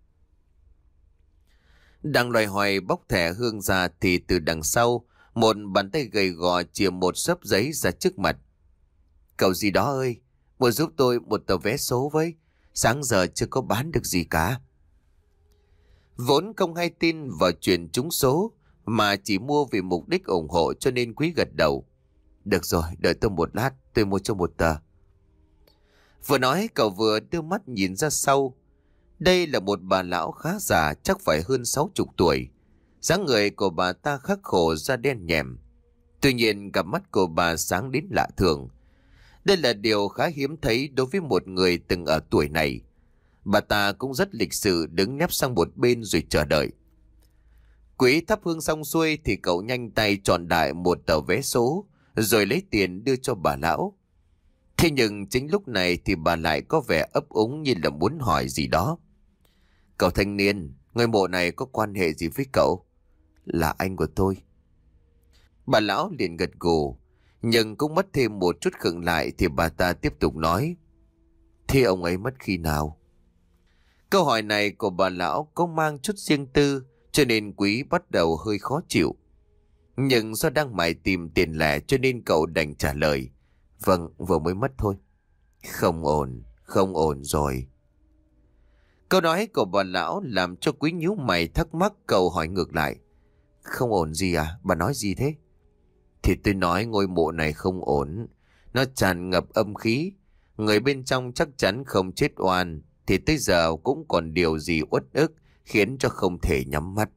Đang loay hoay bóc thẻ hương ra thì từ đằng sau, một bàn tay gầy gò chìa một xấp giấy ra trước mặt. Cậu gì đó ơi, mua giúp tôi một tờ vé số với, sáng giờ chưa có bán được gì cả. Vốn không hay tin vào chuyện trúng số, mà chỉ mua vì mục đích ủng hộ, cho nên Quý gật đầu. Được rồi, đợi tôi một lát, tôi mua cho một tờ. Vừa nói cậu vừa đưa mắt nhìn ra sau. Đây là một bà lão khá già, chắc phải hơn sáu chục tuổi. Dáng người của bà ta khắc khổ, da đen nhèm. Tuy nhiên cặp mắt của bà sáng đến lạ thường. Đây là điều khá hiếm thấy đối với một người từng ở tuổi này. Bà ta cũng rất lịch sự, đứng nép sang một bên rồi chờ đợi. Quý thắp hương xong xuôi thì cậu nhanh tay chọn đại một tờ vé số, rồi lấy tiền đưa cho bà lão. Thế nhưng chính lúc này thì bà lại có vẻ ấp úng như là muốn hỏi gì đó. Cậu thanh niên, ngôi mộ này có quan hệ gì với cậu? Là anh của tôi. Bà lão liền gật gù, nhưng cũng mất thêm một chút khựng lại thì bà ta tiếp tục nói. Thế ông ấy mất khi nào? Câu hỏi này của bà lão có mang chút riêng tư, cho nên Quý bắt đầu hơi khó chịu. Nhưng do đang mải tìm tiền lẻ cho nên cậu đành trả lời. Vâng, vừa mới mất thôi. Không ổn, không ổn rồi. Câu nói của bà lão làm cho Quý nhíu mày thắc mắc, cậu hỏi ngược lại. Không ổn gì à? Bà nói gì thế? Thì tôi nói ngôi mộ này không ổn. Nó tràn ngập âm khí. Người bên trong chắc chắn không chết oan. Thì tới giờ cũng còn điều gì uất ức khiến cho không thể nhắm mắt.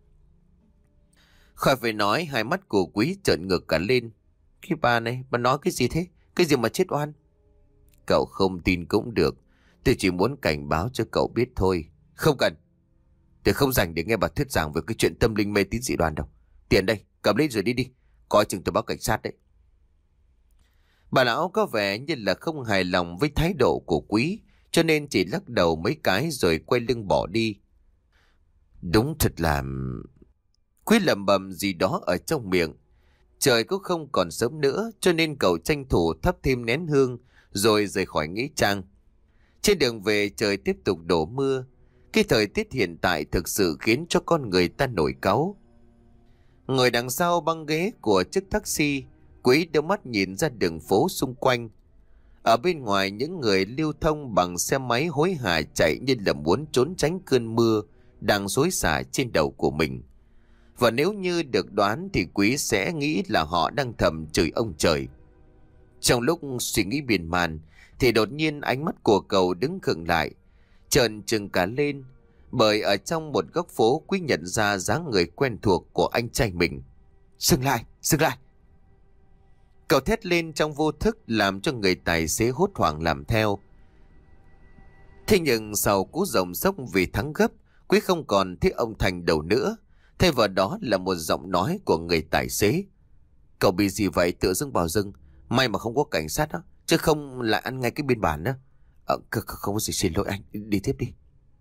Khỏi phải nói, hai mắt của Quý trợn ngược cả lên. Cái bà này, bà nói cái gì thế? Cái gì mà chết oan? Cậu không tin cũng được. Tôi chỉ muốn cảnh báo cho cậu biết thôi. Không cần. Tôi không dành để nghe bà thuyết giảng về cái chuyện tâm linh mê tín dị đoan đâu. Tiền đây, cầm lấy rồi đi đi. Coi chừng tôi báo cảnh sát đấy. Bà lão có vẻ như là không hài lòng với thái độ của Quý, cho nên chỉ lắc đầu mấy cái rồi quay lưng bỏ đi. Đúng thật là... Quý lẩm bẩm gì đó ở trong miệng. Trời cũng không còn sớm nữa, cho nên cậu tranh thủ thắp thêm nén hương rồi rời khỏi nghĩa trang. Trên đường về trời tiếp tục đổ mưa. Cái thời tiết hiện tại thực sự khiến cho con người ta nổi cáu. Ngồi đằng sau băng ghế của chiếc taxi, Quý đưa mắt nhìn ra đường phố xung quanh. Ở bên ngoài, những người lưu thông bằng xe máy hối hả chạy như là muốn trốn tránh cơn mưa đang xối xả trên đầu của mình. Và nếu như được đoán thì Quý sẽ nghĩ là họ đang thầm chửi ông trời. Trong lúc suy nghĩ miên man thì đột nhiên ánh mắt của cậu đứng khựng lại, trợn trừng cả lên, bởi ở trong một góc phố Quý nhận ra dáng người quen thuộc của anh trai mình. Dừng lại, dừng lại! Cậu thét lên trong vô thức làm cho người tài xế hốt hoảng làm theo. Thế nhưng sau cú rồng sốc vì thắng gấp, Quý không còn thấy ông Thành đâu nữa. Thay vào đó là một giọng nói của người tài xế. Cậu bị gì vậy tự dưng bảo dưng? May mà không có cảnh sát đó, chứ không lại ăn ngay cái biên bản đó. Ờ, không có gì, xin lỗi anh, đi tiếp đi.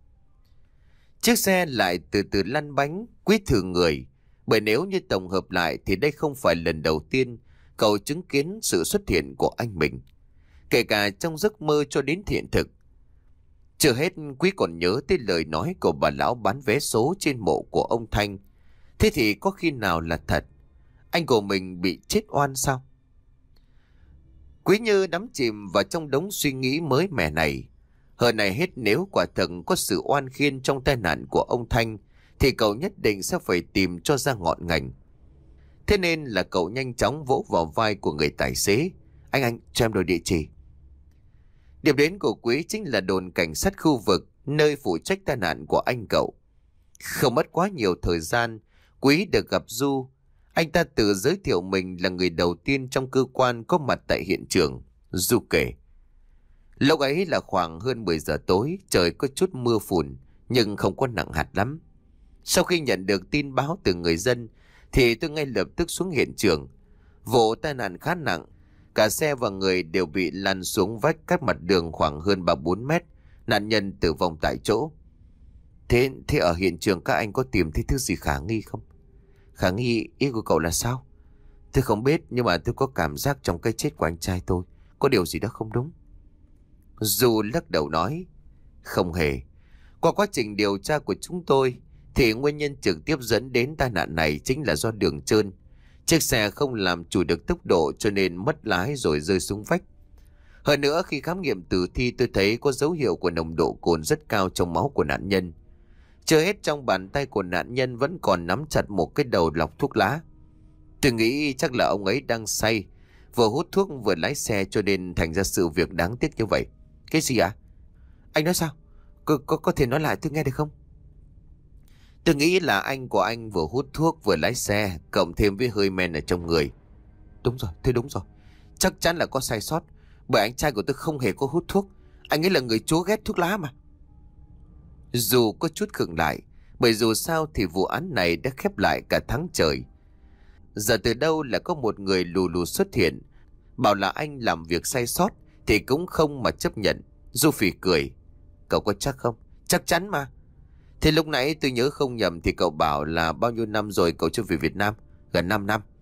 Chiếc xe lại từ từ lăn bánh. Quý thử người, bởi nếu như tổng hợp lại thì đây không phải lần đầu tiên cậu chứng kiến sự xuất hiện của anh mình, kể cả trong giấc mơ cho đến hiện thực. Chưa hết, Quý còn nhớ tới lời nói của bà lão bán vé số trên mộ của ông Thanh. Thế thì có khi nào là thật? Anh của mình bị chết oan sao? Quý như đắm chìm vào trong đống suy nghĩ mới mẻ này. Hơn này hết, nếu quả thật có sự oan khiên trong tai nạn của ông Thanh thì cậu nhất định sẽ phải tìm cho ra ngọn ngành. Thế nên là cậu nhanh chóng vỗ vào vai của người tài xế. Anh anh cho em đổi địa chỉ. Điểm đến của Quý chính là đồn cảnh sát khu vực, nơi phụ trách tai nạn của anh cậu. Không mất quá nhiều thời gian, Quý được gặp Du. Anh ta tự giới thiệu mình là người đầu tiên trong cơ quan có mặt tại hiện trường. Du kể. Lúc ấy là khoảng hơn mười giờ tối, trời có chút mưa phùn, nhưng không có nặng hạt lắm. Sau khi nhận được tin báo từ người dân, thì tôi ngay lập tức xuống hiện trường. Vụ tai nạn khá nặng, cả xe và người đều bị lăn xuống vách cách mặt đường khoảng hơn ba bốn mét, nạn nhân tử vong tại chỗ. Thế, thế ở hiện trường các anh có tìm thấy thứ gì khả nghi không? Khả nghi ý của cậu là sao? Tôi không biết, nhưng mà tôi có cảm giác trong cái chết của anh trai tôi có điều gì đó không đúng. Du lắc đầu nói, không hề. Qua quá trình điều tra của chúng tôi thì nguyên nhân trực tiếp dẫn đến tai nạn này chính là do đường trơn. Chiếc xe không làm chủ được tốc độ cho nên mất lái rồi rơi xuống vách. Hơn nữa, khi khám nghiệm tử thi tôi thấy có dấu hiệu của nồng độ cồn rất cao trong máu của nạn nhân. Chưa hết, trong bàn tay của nạn nhân vẫn còn nắm chặt một cái đầu lọc thuốc lá. Tôi nghĩ chắc là ông ấy đang say, vừa hút thuốc vừa lái xe cho nên thành ra sự việc đáng tiếc như vậy. Cái gì ạ? À? Anh nói sao? Có, có, có thể nói lại tôi nghe được không? Tôi nghĩ là anh của anh vừa hút thuốc vừa lái xe, cộng thêm với hơi men ở trong người. Đúng rồi, thế đúng rồi. Chắc chắn là có sai sót, bởi anh trai của tôi không hề có hút thuốc. Anh ấy là người chúa ghét thuốc lá mà. Dù có chút khựng lại, bởi dù sao thì vụ án này đã khép lại cả tháng trời. Giờ từ đâu là có một người lù lù xuất hiện, bảo là anh làm việc sai sót thì cũng không mà chấp nhận. Du phì cười. Cậu có chắc không? Chắc chắn mà. Thế lúc nãy tôi nhớ không nhầm thì cậu bảo là bao nhiêu năm rồi cậu chưa về Việt Nam? Gần năm năm.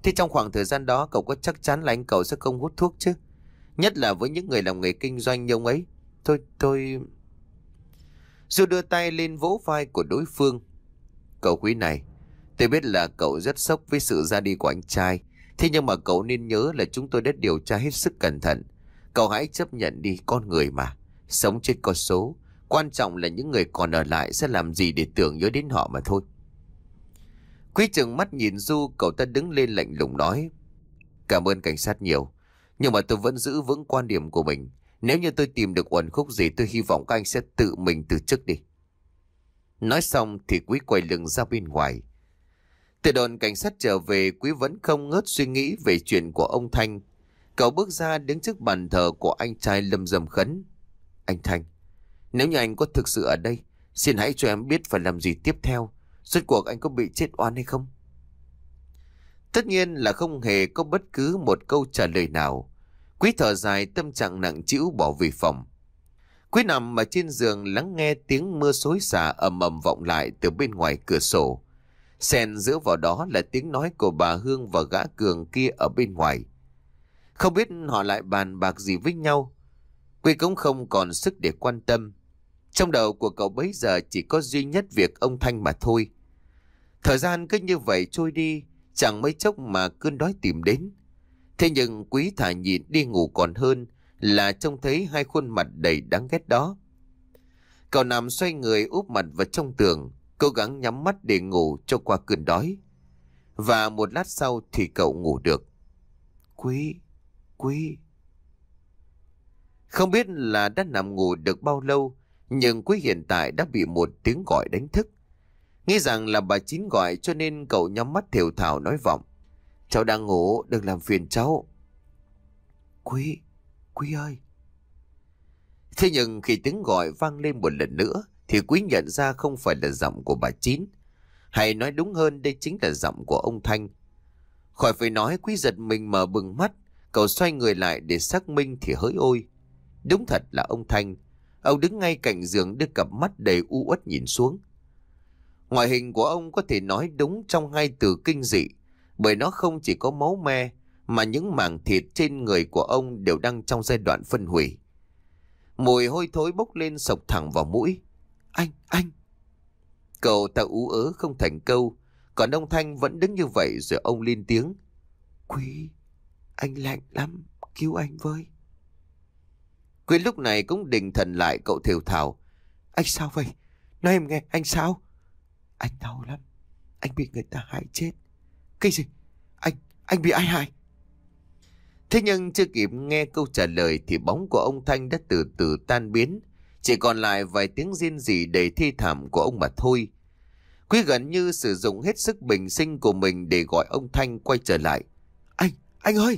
Thế trong khoảng thời gian đó cậu có chắc chắn là anh cậu sẽ không hút thuốc chứ? Nhất là với những người làm nghề kinh doanh như ông ấy. Thôi tôi... Du đưa tay lên vỗ vai của đối phương. Cậu Quý này, tôi biết là cậu rất sốc với sự ra đi của anh trai. Thế nhưng mà cậu nên nhớ là chúng tôi đã điều tra hết sức cẩn thận. Cậu hãy chấp nhận đi, con người mà. Sống chết có số. Quan trọng là những người còn ở lại sẽ làm gì để tưởng nhớ đến họ mà thôi. Quý trừng mắt nhìn Du, cậu ta đứng lên lạnh lùng nói. Cảm ơn cảnh sát nhiều. Nhưng mà tôi vẫn giữ vững quan điểm của mình. Nếu như tôi tìm được uẩn khúc gì, tôi hy vọng các anh sẽ tự mình từ chức đi. Nói xong thì Quý quay lưng ra bên ngoài. Từ đồn cảnh sát trở về, Quý vẫn không ngớt suy nghĩ về chuyện của ông Thanh. Cậu bước ra đứng trước bàn thờ của anh trai Lâm Dầm khấn. Anh Thanh, nếu như anh có thực sự ở đây, xin hãy cho em biết phải làm gì tiếp theo. Rốt cuộc anh có bị chết oan hay không? Tất nhiên là không hề có bất cứ một câu trả lời nào. Quý thở dài, tâm trạng nặng trĩu bỏ về phòng. Quý nằm ở trên giường lắng nghe tiếng mưa xối xả ầm ầm vọng lại từ bên ngoài cửa sổ. Xen giữa vào đó là tiếng nói của bà Hương và gã Cường kia ở bên ngoài. Không biết họ lại bàn bạc gì với nhau. Quý cũng không còn sức để quan tâm. Trong đầu của cậu bấy giờ chỉ có duy nhất việc ông Thanh mà thôi. Thời gian cứ như vậy trôi đi, chẳng mấy chốc mà cơn đói tìm đến. Thế nhưng Quý thà nhịn đi ngủ còn hơn là trông thấy hai khuôn mặt đầy đáng ghét đó. Cậu nằm xoay người úp mặt vào trong tường, cố gắng nhắm mắt để ngủ cho qua cơn đói. Và một lát sau thì cậu ngủ được. Quý, Quý. Không biết là đã nằm ngủ được bao lâu, nhưng Quý hiện tại đã bị một tiếng gọi đánh thức. Nghĩ rằng là bà Chín gọi cho nên cậu nhắm mắt thều thào nói vọng. Cháu đang ngủ, đừng làm phiền cháu. Quý, Quý ơi. Thế nhưng khi tiếng gọi vang lên một lần nữa thì Quý nhận ra không phải là giọng của bà Chín. Hay nói đúng hơn, đây chính là giọng của ông Thanh. Khỏi phải nói, Quý giật mình mở bừng mắt. Cậu xoay người lại để xác minh thì hỡi ôi, đúng thật là ông Thanh. Ông đứng ngay cạnh giường, đưa cặp mắt đầy u uất nhìn xuống. Ngoại hình của ông có thể nói đúng trong hai từ kinh dị, bởi nó không chỉ có máu me mà những mảng thịt trên người của ông đều đang trong giai đoạn phân hủy. Mùi hôi thối bốc lên sộc thẳng vào mũi. Anh, anh. Cậu ta ú ớ không thành câu, còn ông Thanh vẫn đứng như vậy rồi ông lên tiếng. Quý, anh lạnh lắm, cứu anh với. Quý lúc này cũng định thần lại, cậu thều thào. Anh sao vậy? Nói em nghe, anh sao? Anh đau lắm, anh bị người ta hại chết. Cái gì? Anh, anh bị ai hại? Thế nhưng chưa kịp nghe câu trả lời thì bóng của ông Thanh đã từ từ tan biến. Chỉ còn lại vài tiếng rên rỉ đầy thê thảm của ông mà thôi. Quý gần như sử dụng hết sức bình sinh của mình để gọi ông Thanh quay trở lại. Anh, anh ơi!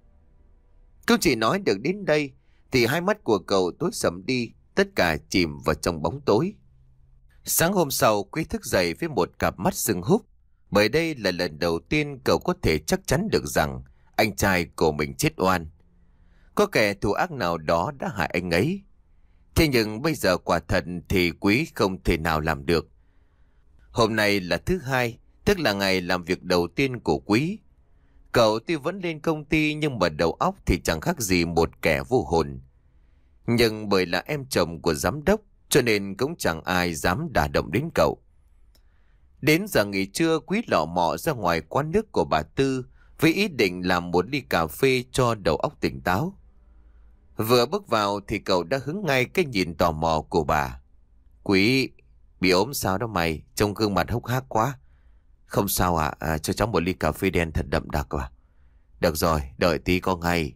Câu chỉ nói được đến đây thì hai mắt của cậu tối sầm đi, tất cả chìm vào trong bóng tối. Sáng hôm sau, Quý thức dậy với một cặp mắt sưng húp, bởi đây là lần đầu tiên cậu có thể chắc chắn được rằng anh trai của mình chết oan. Có kẻ thù ác nào đó đã hại anh ấy. Thế nhưng bây giờ quả thật thì Quý không thể nào làm được. Hôm nay là thứ hai, tức là ngày làm việc đầu tiên của Quý. Cậu tuy vẫn lên công ty nhưng mà đầu óc thì chẳng khác gì một kẻ vô hồn. Nhưng bởi là em chồng của giám đốc cho nên cũng chẳng ai dám đả động đến cậu. Đến giờ nghỉ trưa, Quý lọ mọ ra ngoài quán nước của bà Tư với ý định làm một ly cà phê cho đầu óc tỉnh táo. Vừa bước vào thì cậu đã hứng ngay cái nhìn tò mò của bà. Quý, bị ốm sao đó mày, trông gương mặt hốc hác quá. Không sao ạ, à? À, cho cháu một ly cà phê đen thật đậm đặc à? Được rồi, đợi tí có ngay.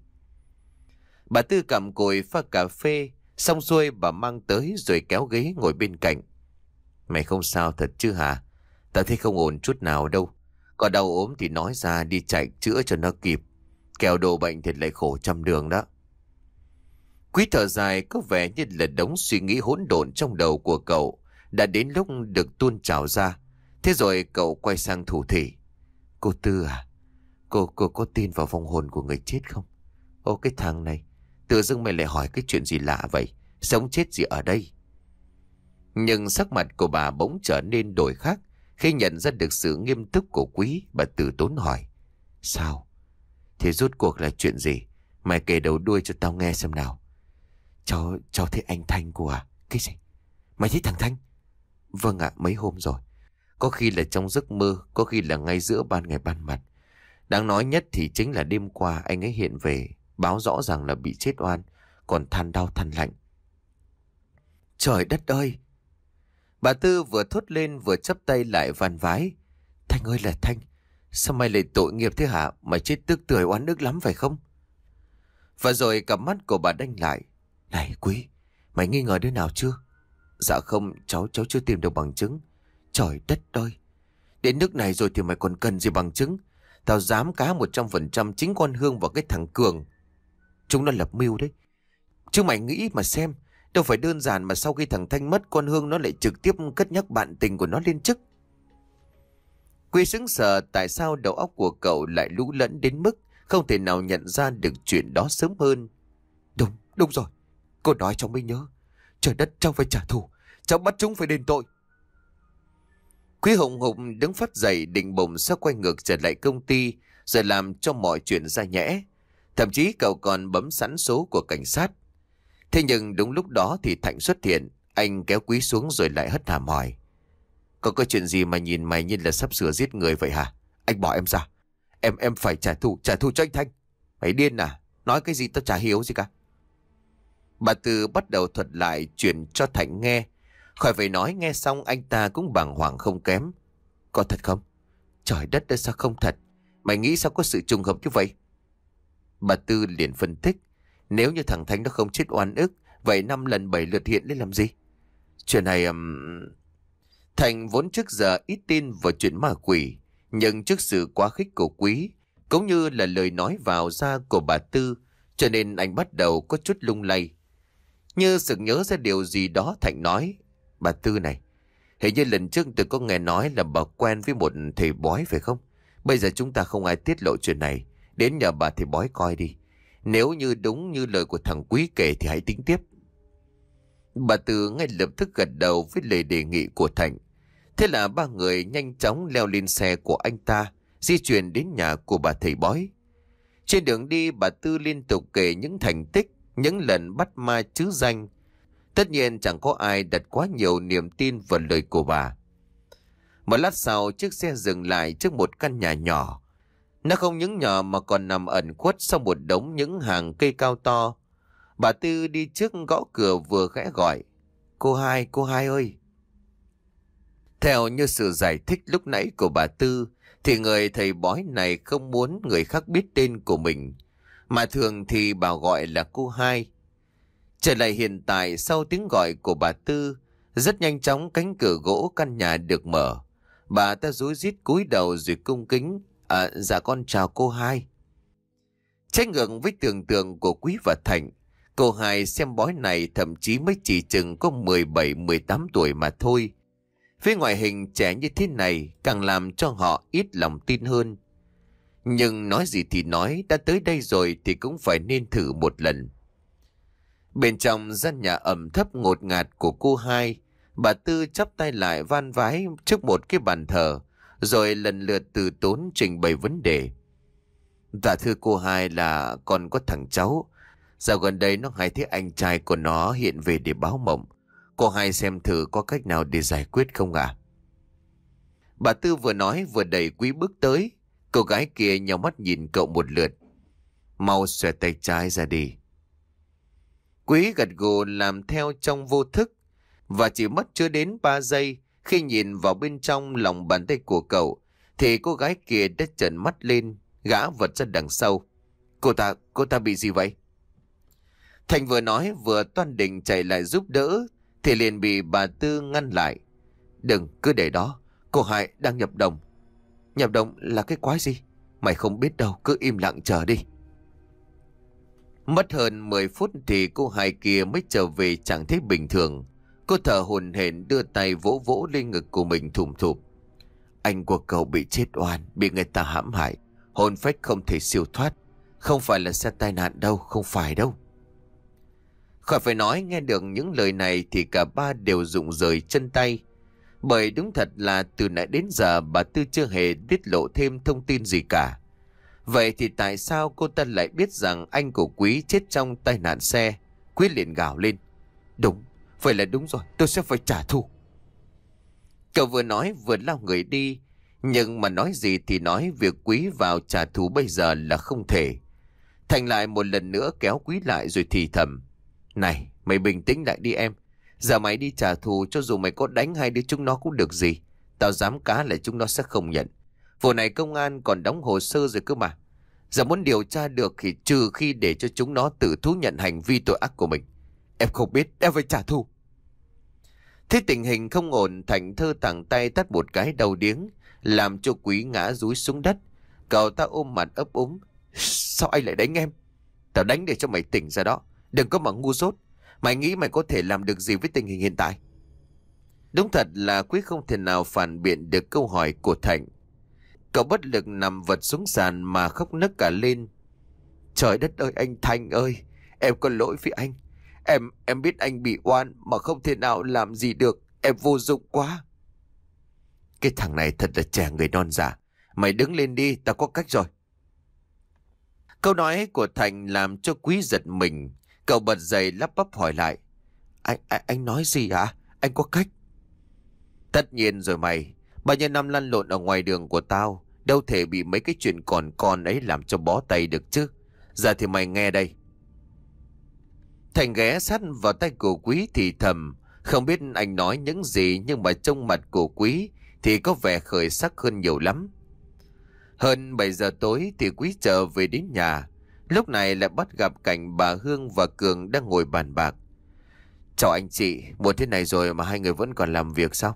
Bà Tư cầm cùi pha cà phê, xong xuôi bà mang tới rồi kéo ghế ngồi bên cạnh. Mày không sao thật chứ hả? Tao thấy không ổn chút nào đâu. Có đau ốm thì nói ra đi chạy chữa cho nó kịp. Kẻo đồ bệnh thì lại khổ trăm đường đó. Quý thở dài, có vẻ như là đống suy nghĩ hỗn độn trong đầu của cậu đã đến lúc được tuôn trào ra. Thế rồi cậu quay sang thủ thỉ. Cô Tư à, cô, cô có tin vào vong hồn của người chết không? Ô cái thằng này, tự dưng mày lại hỏi cái chuyện gì lạ vậy? Sống chết gì ở đây? Nhưng sắc mặt của bà bỗng trở nên đổi khác khi nhận ra được sự nghiêm túc của Quý. Bà từ tốn hỏi. Sao? Thế rốt cuộc là chuyện gì? Mày kể đầu đuôi cho tao nghe xem nào. Cháu, cháu thấy anh Thanh cô à? Cái gì? Mày thấy thằng Thanh? Vâng ạ, mấy hôm rồi. Có khi là trong giấc mơ, có khi là ngay giữa ban ngày ban mặt. Đáng nói nhất thì chính là đêm qua anh ấy hiện về, báo rõ ràng là bị chết oan, còn than đau than lạnh. Trời đất ơi! Bà Tư vừa thốt lên vừa chắp tay lại van vái. Thanh ơi là Thanh, sao mày lại tội nghiệp thế hả? Mày chết tức tưởi oan ức lắm phải không? Và rồi cặp mắt của bà đanh lại. Này Quý, mày nghi ngờ đứa nào chưa? Dạ không, cháu cháu chưa tìm được bằng chứng. Trời đất ơi! Đến nước này rồi thì mày còn cần gì bằng chứng? Tao dám cá một trăm phần trăm chính con Hương và cái thằng Cường. Chúng nó lập mưu đấy. Chứ mày nghĩ mà xem, đâu phải đơn giản mà sau khi thằng Thanh mất, con Hương nó lại trực tiếp cất nhắc bạn tình của nó lên chức. Quy sững sờ tại sao đầu óc của cậu lại lũ lẫn đến mức không thể nào nhận ra được chuyện đó sớm hơn. Đúng, đúng rồi. Cô nói cháu mới nhớ. Trời đất, cháu phải trả thù. Cháu bắt chúng phải đền tội. Quý hùng hùng đứng phát dậy định bụng sẽ quay ngược trở lại công ty rồi làm cho mọi chuyện ra nhẽ. Thậm chí cậu còn bấm sẵn số của cảnh sát. Thế nhưng đúng lúc đó thì Thạnh xuất hiện. Anh kéo Quý xuống rồi lại hất hàm hỏi. Có cái chuyện gì mà nhìn mày như là sắp sửa giết người vậy hả? Anh bỏ em ra. Em em phải trả thù, trả thù cho anh Thanh. Mày điên à? Nói cái gì tao chả hiểu gì cả. Bà Tư bắt đầu thuật lại chuyện cho Thạnh nghe. Khỏi phải nói, nghe xong anh ta cũng bàng hoàng không kém. Có thật không? Trời đất ơi, sao không thật? Mày nghĩ sao có sự trùng hợp như vậy? Bà Tư liền phân tích. Nếu như thằng Thanh nó không chết oan ức, vậy năm lần bảy lượt hiện lên làm gì? Chuyện này... Um... Thành vốn trước giờ ít tin vào chuyện ma quỷ, nhưng trước sự quá khích của Quý, cũng như là lời nói vào ra của bà Tư, cho nên anh bắt đầu có chút lung lay. Như sực nhớ ra điều gì đó, Thành nói. Bà Tư này, hình như lần trước tôi có nghe nói là bà quen với một thầy bói phải không? Bây giờ chúng ta không ai tiết lộ chuyện này, đến nhờ bà thầy bói coi đi. Nếu như đúng như lời của thằng Quý kể thì hãy tính tiếp. Bà Tư ngay lập tức gật đầu với lời đề nghị của Thành. Thế là ba người nhanh chóng leo lên xe của anh ta, di chuyển đến nhà của bà thầy bói. Trên đường đi, bà Tư liên tục kể những thành tích, những lần bắt ma trứ danh. Tất nhiên chẳng có ai đặt quá nhiều niềm tin vào lời của bà. Một lát sau, chiếc xe dừng lại trước một căn nhà nhỏ. Nó không những nhỏ mà còn nằm ẩn khuất sau một đống những hàng cây cao to. Bà Tư đi trước gõ cửa vừa khẽ gọi. Cô hai, cô hai ơi! Theo như sự giải thích lúc nãy của bà Tư, thì người thầy bói này không muốn người khác biết tên của mình, mà thường thì bà gọi là cô hai. Trở lại hiện tại, sau tiếng gọi của bà Tư, rất nhanh chóng cánh cửa gỗ căn nhà được mở. Bà ta rúi rít cúi đầu rồi cung kính. À, dạ con chào cô hai. Trái ngược với tưởng tượng của Quý và Thành, cô hai xem bói này thậm chí mới chỉ chừng có mười bảy mười tám tuổi mà thôi. Với ngoại hình trẻ như thế này càng làm cho họ ít lòng tin hơn. Nhưng nói gì thì nói, đã tới đây rồi thì cũng phải nên thử một lần. Bên trong gian nhà ẩm thấp ngột ngạt của cô hai, bà Tư chắp tay lại van vái trước một cái bàn thờ, rồi lần lượt từ tốn trình bày vấn đề. Dạ thưa cô hai, là con có thằng cháu. Dạo gần đây nó hay thấy anh trai của nó hiện về để báo mộng. Cô hai xem thử có cách nào để giải quyết không ạ? À? Bà Tư vừa nói vừa đẩy Quý bước tới. Cô gái kia nhào mắt nhìn cậu một lượt. Mau xòe tay trái ra đi. Quý gật gù làm theo trong vô thức. Và chỉ mất chưa đến ba giây, khi nhìn vào bên trong lòng bàn tay của cậu, thì cô gái kia đã trợn mắt lên, gã vật ra đằng sau. Cô ta, cô ta bị gì vậy? Thành vừa nói vừa toan định chạy lại giúp đỡ, thì liền bị bà Tư ngăn lại. Đừng, cứ để đó, cô hai đang nhập đồng. Nhập đồng là cái quái gì? Mày không biết đâu, cứ im lặng chờ đi. Mất hơn mười phút thì cô hai kia mới trở về trạng thái bình thường. Cô thở hổn hển đưa tay vỗ vỗ lên ngực của mình thủm thụp. Anh của cậu bị chết oan, bị người ta hãm hại, hồn phách không thể siêu thoát. Không phải là xe tai nạn đâu, không phải đâu. Khỏi phải nói, nghe được những lời này thì cả ba đều rụng rời chân tay. Bởi đúng thật là từ nãy đến giờ bà Tư chưa hề tiết lộ thêm thông tin gì cả. Vậy thì tại sao cô ta lại biết rằng anh của Quý chết trong tai nạn xe? Quý liền gào lên. Đúng, vậy là đúng rồi, tôi sẽ phải trả thù. Cậu vừa nói vừa lao người đi. Nhưng mà nói gì thì nói, việc Quý vào trả thù bây giờ là không thể. Thành lại một lần nữa kéo Quý lại rồi thì thầm. Này, mày bình tĩnh lại đi em. Giờ mày đi trả thù, cho dù mày có đánh hai đứa chúng nó cũng được gì. Tao dám cá là chúng nó sẽ không nhận. Vụ này công an còn đóng hồ sơ rồi cơ mà. Giờ muốn điều tra được thì trừ khi để cho chúng nó tự thú nhận hành vi tội ác của mình. Em không biết, em phải trả thù. Thế tình hình không ổn, Thành thơ thẳng tay tát một cái đầu điếng, làm cho Quý ngã rúi xuống đất. Cậu ta ôm mặt ấp úng. Sao anh lại đánh em? Tao đánh để cho mày tỉnh ra đó. Đừng có mà ngu dốt. Mày nghĩ mày có thể làm được gì với tình hình hiện tại? Đúng thật là Quý không thể nào phản biện được câu hỏi của Thành. Cậu bất lực nằm vật xuống sàn mà khóc nấc cả lên. Trời đất ơi anh Thành ơi, em có lỗi với anh. Em em biết anh bị oan mà không thể nào làm gì được. Em vô dụng quá. Cái thằng này thật là trẻ người non dạ. Mày đứng lên đi, tao có cách rồi. Câu nói của Thành làm cho Quý giật mình. Cậu bật dậy lắp bắp hỏi lại. Anh, anh, anh nói gì hả? Anh có cách? Tất nhiên rồi mày. Bao nhiêu năm lăn lộn ở ngoài đường của tao, đâu thể bị mấy cái chuyện còn con ấy làm cho bó tay được chứ. Giờ thì mày nghe đây. Thành ghé sát vào tay của Quý thì thầm. Không biết anh nói những gì, nhưng mà trong mặt của Quý thì có vẻ khởi sắc hơn nhiều lắm. Hơn bảy giờ tối thì Quý trở về đến nhà. Lúc này lại bắt gặp cảnh bà Hương và Cường đang ngồi bàn bạc. Chào anh chị, muộn thế này rồi mà hai người vẫn còn làm việc sao?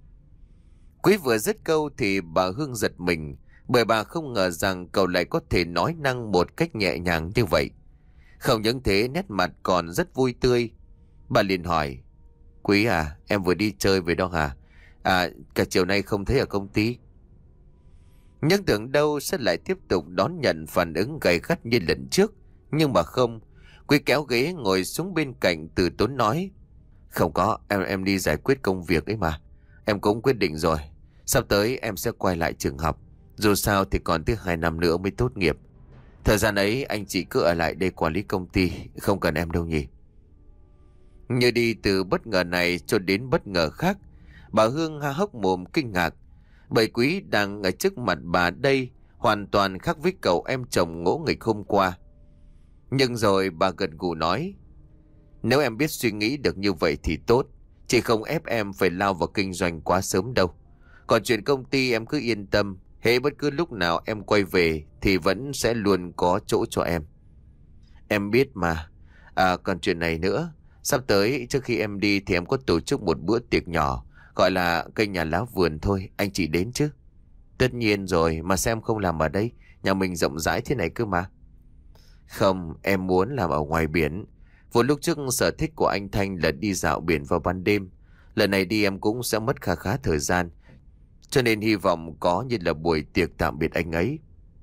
Quý vừa dứt câu thì bà Hương giật mình, bởi bà không ngờ rằng cậu lại có thể nói năng một cách nhẹ nhàng như vậy. Không những thế, nét mặt còn rất vui tươi. Bà liền hỏi. Quý à, em vừa đi chơi về đó hả? À, cả chiều nay không thấy ở công ty. Nhưng tưởng đâu sẽ lại tiếp tục đón nhận phản ứng gay gắt như lần trước. Nhưng mà không. Quý kéo ghế ngồi xuống bên cạnh từ tốn nói. Không có, em em đi giải quyết công việc ấy mà. Em cũng quyết định rồi. Sắp tới em sẽ quay lại trường học. Dù sao thì còn tới hai năm nữa mới tốt nghiệp. Thời gian ấy anh chị cứ ở lại đây quản lý công ty. Không cần em đâu nhỉ. Như đi từ bất ngờ này cho đến bất ngờ khác. Bà Hương há hốc mồm kinh ngạc. Bởi Quý đang ở trước mặt bà đây hoàn toàn khác với cậu em chồng ngỗ nghịch hôm qua. Nhưng rồi bà gật gù nói. Nếu em biết suy nghĩ được như vậy thì tốt. Chị không ép em phải lao vào kinh doanh quá sớm đâu. Còn chuyện công ty em cứ yên tâm. Hễ bất cứ lúc nào em quay về thì vẫn sẽ luôn có chỗ cho em. Em biết mà. À còn chuyện này nữa. Sắp tới trước khi em đi thì em có tổ chức một bữa tiệc nhỏ. Gọi là cây nhà lá vườn thôi. Anh chị đến chứ? Tất nhiên rồi. Mà sao em không làm ở đây? Nhà mình rộng rãi thế này cơ mà. Không, em muốn làm ở ngoài biển. Vừa lúc trước sở thích của anh Thanh là đi dạo biển vào ban đêm. Lần này đi em cũng sẽ mất khá khá thời gian. Cho nên hy vọng có như là buổi tiệc tạm biệt anh ấy.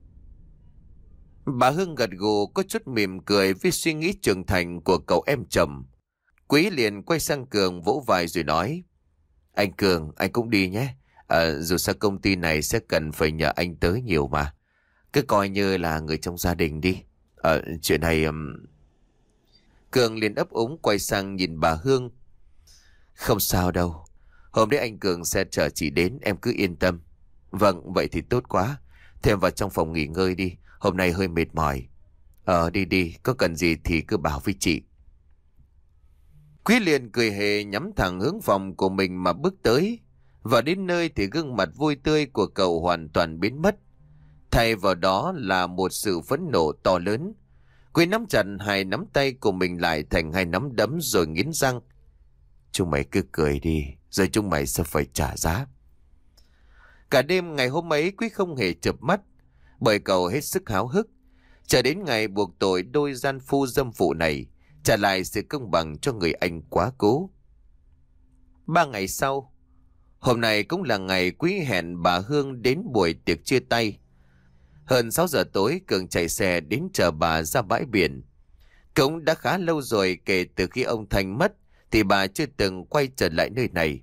Bà Hương gật gù có chút mỉm cười vì suy nghĩ trưởng thành của cậu em chồng. Quý liền quay sang Cường vỗ vai rồi nói. Anh Cường, anh cũng đi nhé. À, dù sao công ty này sẽ cần phải nhờ anh tới nhiều mà. Cứ coi như là người trong gia đình đi. À, chuyện này... Um... Cường liền ấp úng quay sang nhìn bà Hương. Không sao đâu. Hôm đấy anh Cường sẽ chở chị đến, em cứ yên tâm. Vâng, vậy thì tốt quá. Thêm vào trong phòng nghỉ ngơi đi. Hôm nay hơi mệt mỏi. Ờ, đi đi, có cần gì thì cứ bảo với chị. Quý liền cười hề nhắm thẳng hướng phòng của mình mà bước tới. Và đến nơi thì gương mặt vui tươi của cậu hoàn toàn biến mất. Thay vào đó là một sự phẫn nộ to lớn. Quý nắm chặt hai nắm tay của mình lại thành hai nắm đấm rồi nghiến răng. Chúng mày cứ cười đi, rồi chúng mày sẽ phải trả giá. Cả đêm ngày hôm ấy Quý không hề chợp mắt, bởi cậu hết sức háo hức. Chờ đến ngày buộc tội đôi gian phu dâm phụ này, trả lại sự công bằng cho người anh quá cố. Ba ngày sau, hôm nay cũng là ngày Quý hẹn bà Hương đến buổi tiệc chia tay. Hơn sáu giờ tối, Cường chạy xe đến chờ bà ra bãi biển. Cũng đã khá lâu rồi kể từ khi ông Thành mất thì bà chưa từng quay trở lại nơi này.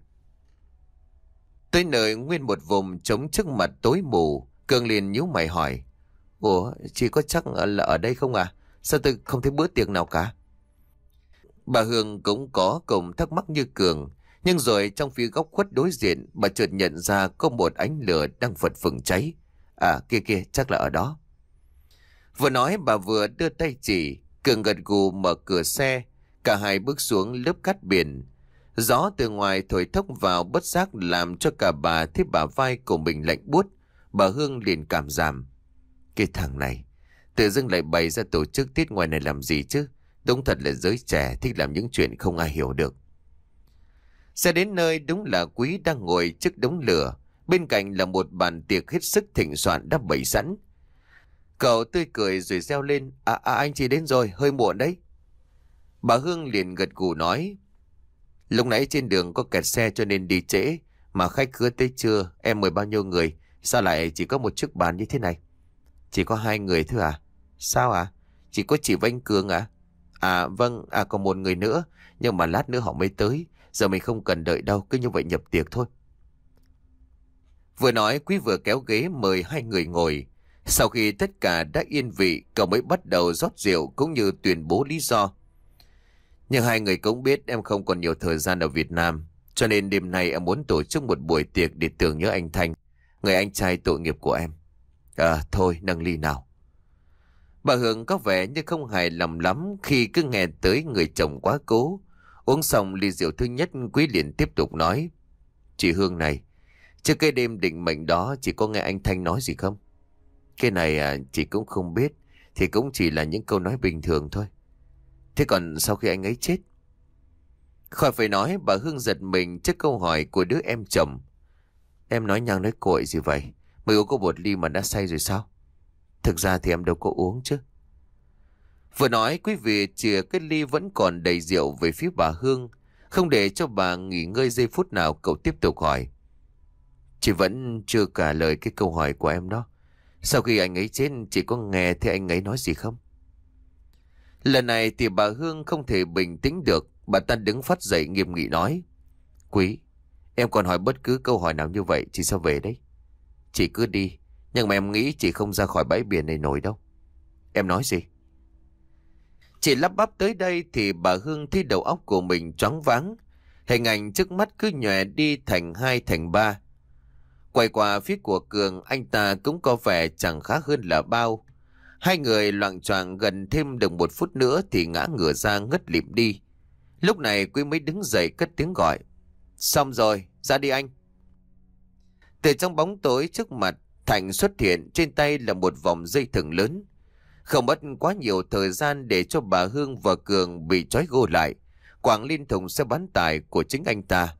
Tới nơi nguyên một vùng trống trước mặt tối mù, Cường liền nhíu mày hỏi. Ủa, chị có chắc là ở đây không à? Sao tôi không thấy bữa tiệc nào cả? Bà Hương cũng có cùng thắc mắc như Cường. Nhưng rồi trong phía góc khuất đối diện, bà chợt nhận ra có một ánh lửa đang phật phừng cháy. À, kia kia, chắc là ở đó. Vừa nói bà vừa đưa tay chỉ. Cường gật gù mở cửa xe. Cả hai bước xuống lớp cát biển. Gió từ ngoài thổi thốc vào bất giác làm cho cả bà thấy bả vai của mình lạnh buốt. Bà Hương liền cảm giảm. Cái thằng này, tự dưng lại bày ra tổ chức tiết ngoài này làm gì chứ? Đúng thật là giới trẻ thích làm những chuyện không ai hiểu được. Xe đến nơi đúng là Quý đang ngồi trước đống lửa. Bên cạnh là một bàn tiệc hết sức thịnh soạn đã bày sẵn. Cậu tươi cười rồi reo lên. À, à anh chị đến rồi, hơi muộn đấy. Bà Hương liền gật gù nói. Lúc nãy trên đường có kẹt xe cho nên đi trễ. Mà khách khứa tới trưa, em mời bao nhiêu người? Sao lại chỉ có một chiếc bàn như thế này? Chỉ có hai người thôi à? Sao à? Chỉ có chị Vanh Cường à? À vâng, à còn một người nữa. Nhưng mà lát nữa họ mới tới. Giờ mình không cần đợi đâu, cứ như vậy nhập tiệc thôi. Vừa nói Quý vừa kéo ghế mời hai người ngồi. Sau khi tất cả đã yên vị, cậu mới bắt đầu rót rượu cũng như tuyên bố lý do. Nhưng hai người cũng biết em không còn nhiều thời gian ở Việt Nam. Cho nên đêm nay em muốn tổ chức một buổi tiệc để tưởng nhớ anh Thanh, người anh trai tội nghiệp của em. À thôi, nâng ly nào. Bà Hương có vẻ như không hài lòng lắm khi cứ nghe tới người chồng quá cố. Uống xong ly rượu thứ nhất, Quý liền tiếp tục nói. Chị Hương này, trước cái đêm định mệnh đó chị có nghe anh Thanh nói gì không? Cái này à, chị cũng không biết. Thì cũng chỉ là những câu nói bình thường thôi. Thế còn sau khi anh ấy chết? Khỏi phải nói, bà Hương giật mình trước câu hỏi của đứa em chồng. Em nói nhăng nói cội gì vậy? Mới uống có một ly mà đã say rồi sao? Thực ra thì em đâu có uống chứ. Vừa nói quý vị chìa cái ly vẫn còn đầy rượu về phía bà Hương. Không để cho bà nghỉ ngơi giây phút nào, cậu tiếp tục hỏi. Chị vẫn chưa trả lời cái câu hỏi của em đó. Sau khi anh ấy chết, chị có nghe thấy anh ấy nói gì không? Lần này thì bà Hương không thể bình tĩnh được. Bà ta đứng phát dậy nghiêm nghị nói. Quý, em còn hỏi bất cứ câu hỏi nào như vậy chị sao về đấy? Chị cứ đi. Nhưng mà em nghĩ chị không ra khỏi bãi biển này nổi đâu. Em nói gì? Chị lắp bắp tới đây thì bà Hương thấy đầu óc của mình choáng váng. Hình ảnh trước mắt cứ nhòe đi thành hai thành ba. Quay qua phía của Cường, anh ta cũng có vẻ chẳng khá hơn là bao. Hai người loạng choạng gần thêm được một phút nữa thì ngã ngửa ra ngất lịm đi. Lúc này Quý mới đứng dậy cất tiếng gọi. Xong rồi, ra đi anh. Từ trong bóng tối trước mặt, Thành xuất hiện, trên tay là một vòng dây thừng lớn. Không mất quá nhiều thời gian để cho bà Hương và Cường bị trói gô lại, quẳng lên thùng xe bán tải của chính anh ta.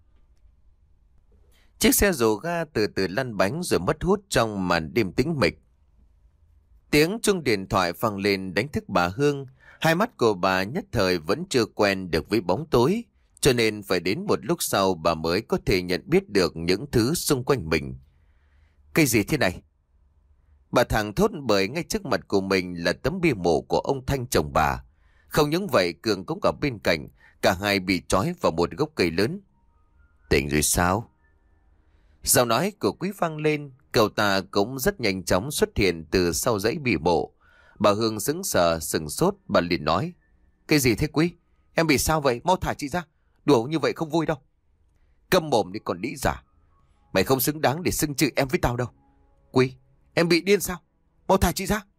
Chiếc xe rồ ga từ từ lăn bánh rồi mất hút trong màn đêm tĩnh mịch. Tiếng chuông điện thoại vang lên đánh thức bà Hương. Hai mắt của bà nhất thời vẫn chưa quen được với bóng tối, cho nên phải đến một lúc sau bà mới có thể nhận biết được những thứ xung quanh mình. Cái gì thế này? Bà thẳng thốt bởi ngay trước mặt của mình là tấm bia mộ của ông Thanh chồng bà. Không những vậy, Cường cũng ở bên cạnh, cả hai bị trói vào một gốc cây lớn. Tỉnh rồi sao? Giọng nói của Quý vang lên, cậu ta cũng rất nhanh chóng xuất hiện từ sau dãy bia mộ. Bà Hương sững sờ sừng sốt, bà liền nói. Cái gì thế Quý? Em bị sao vậy? Mau thả chị ra. Đùa như vậy không vui đâu. Câm mồm đi còn đĩ giả. Mày không xứng đáng để xưng chữ em với tao đâu. Quý, em bị điên sao? Mau thả chị ra.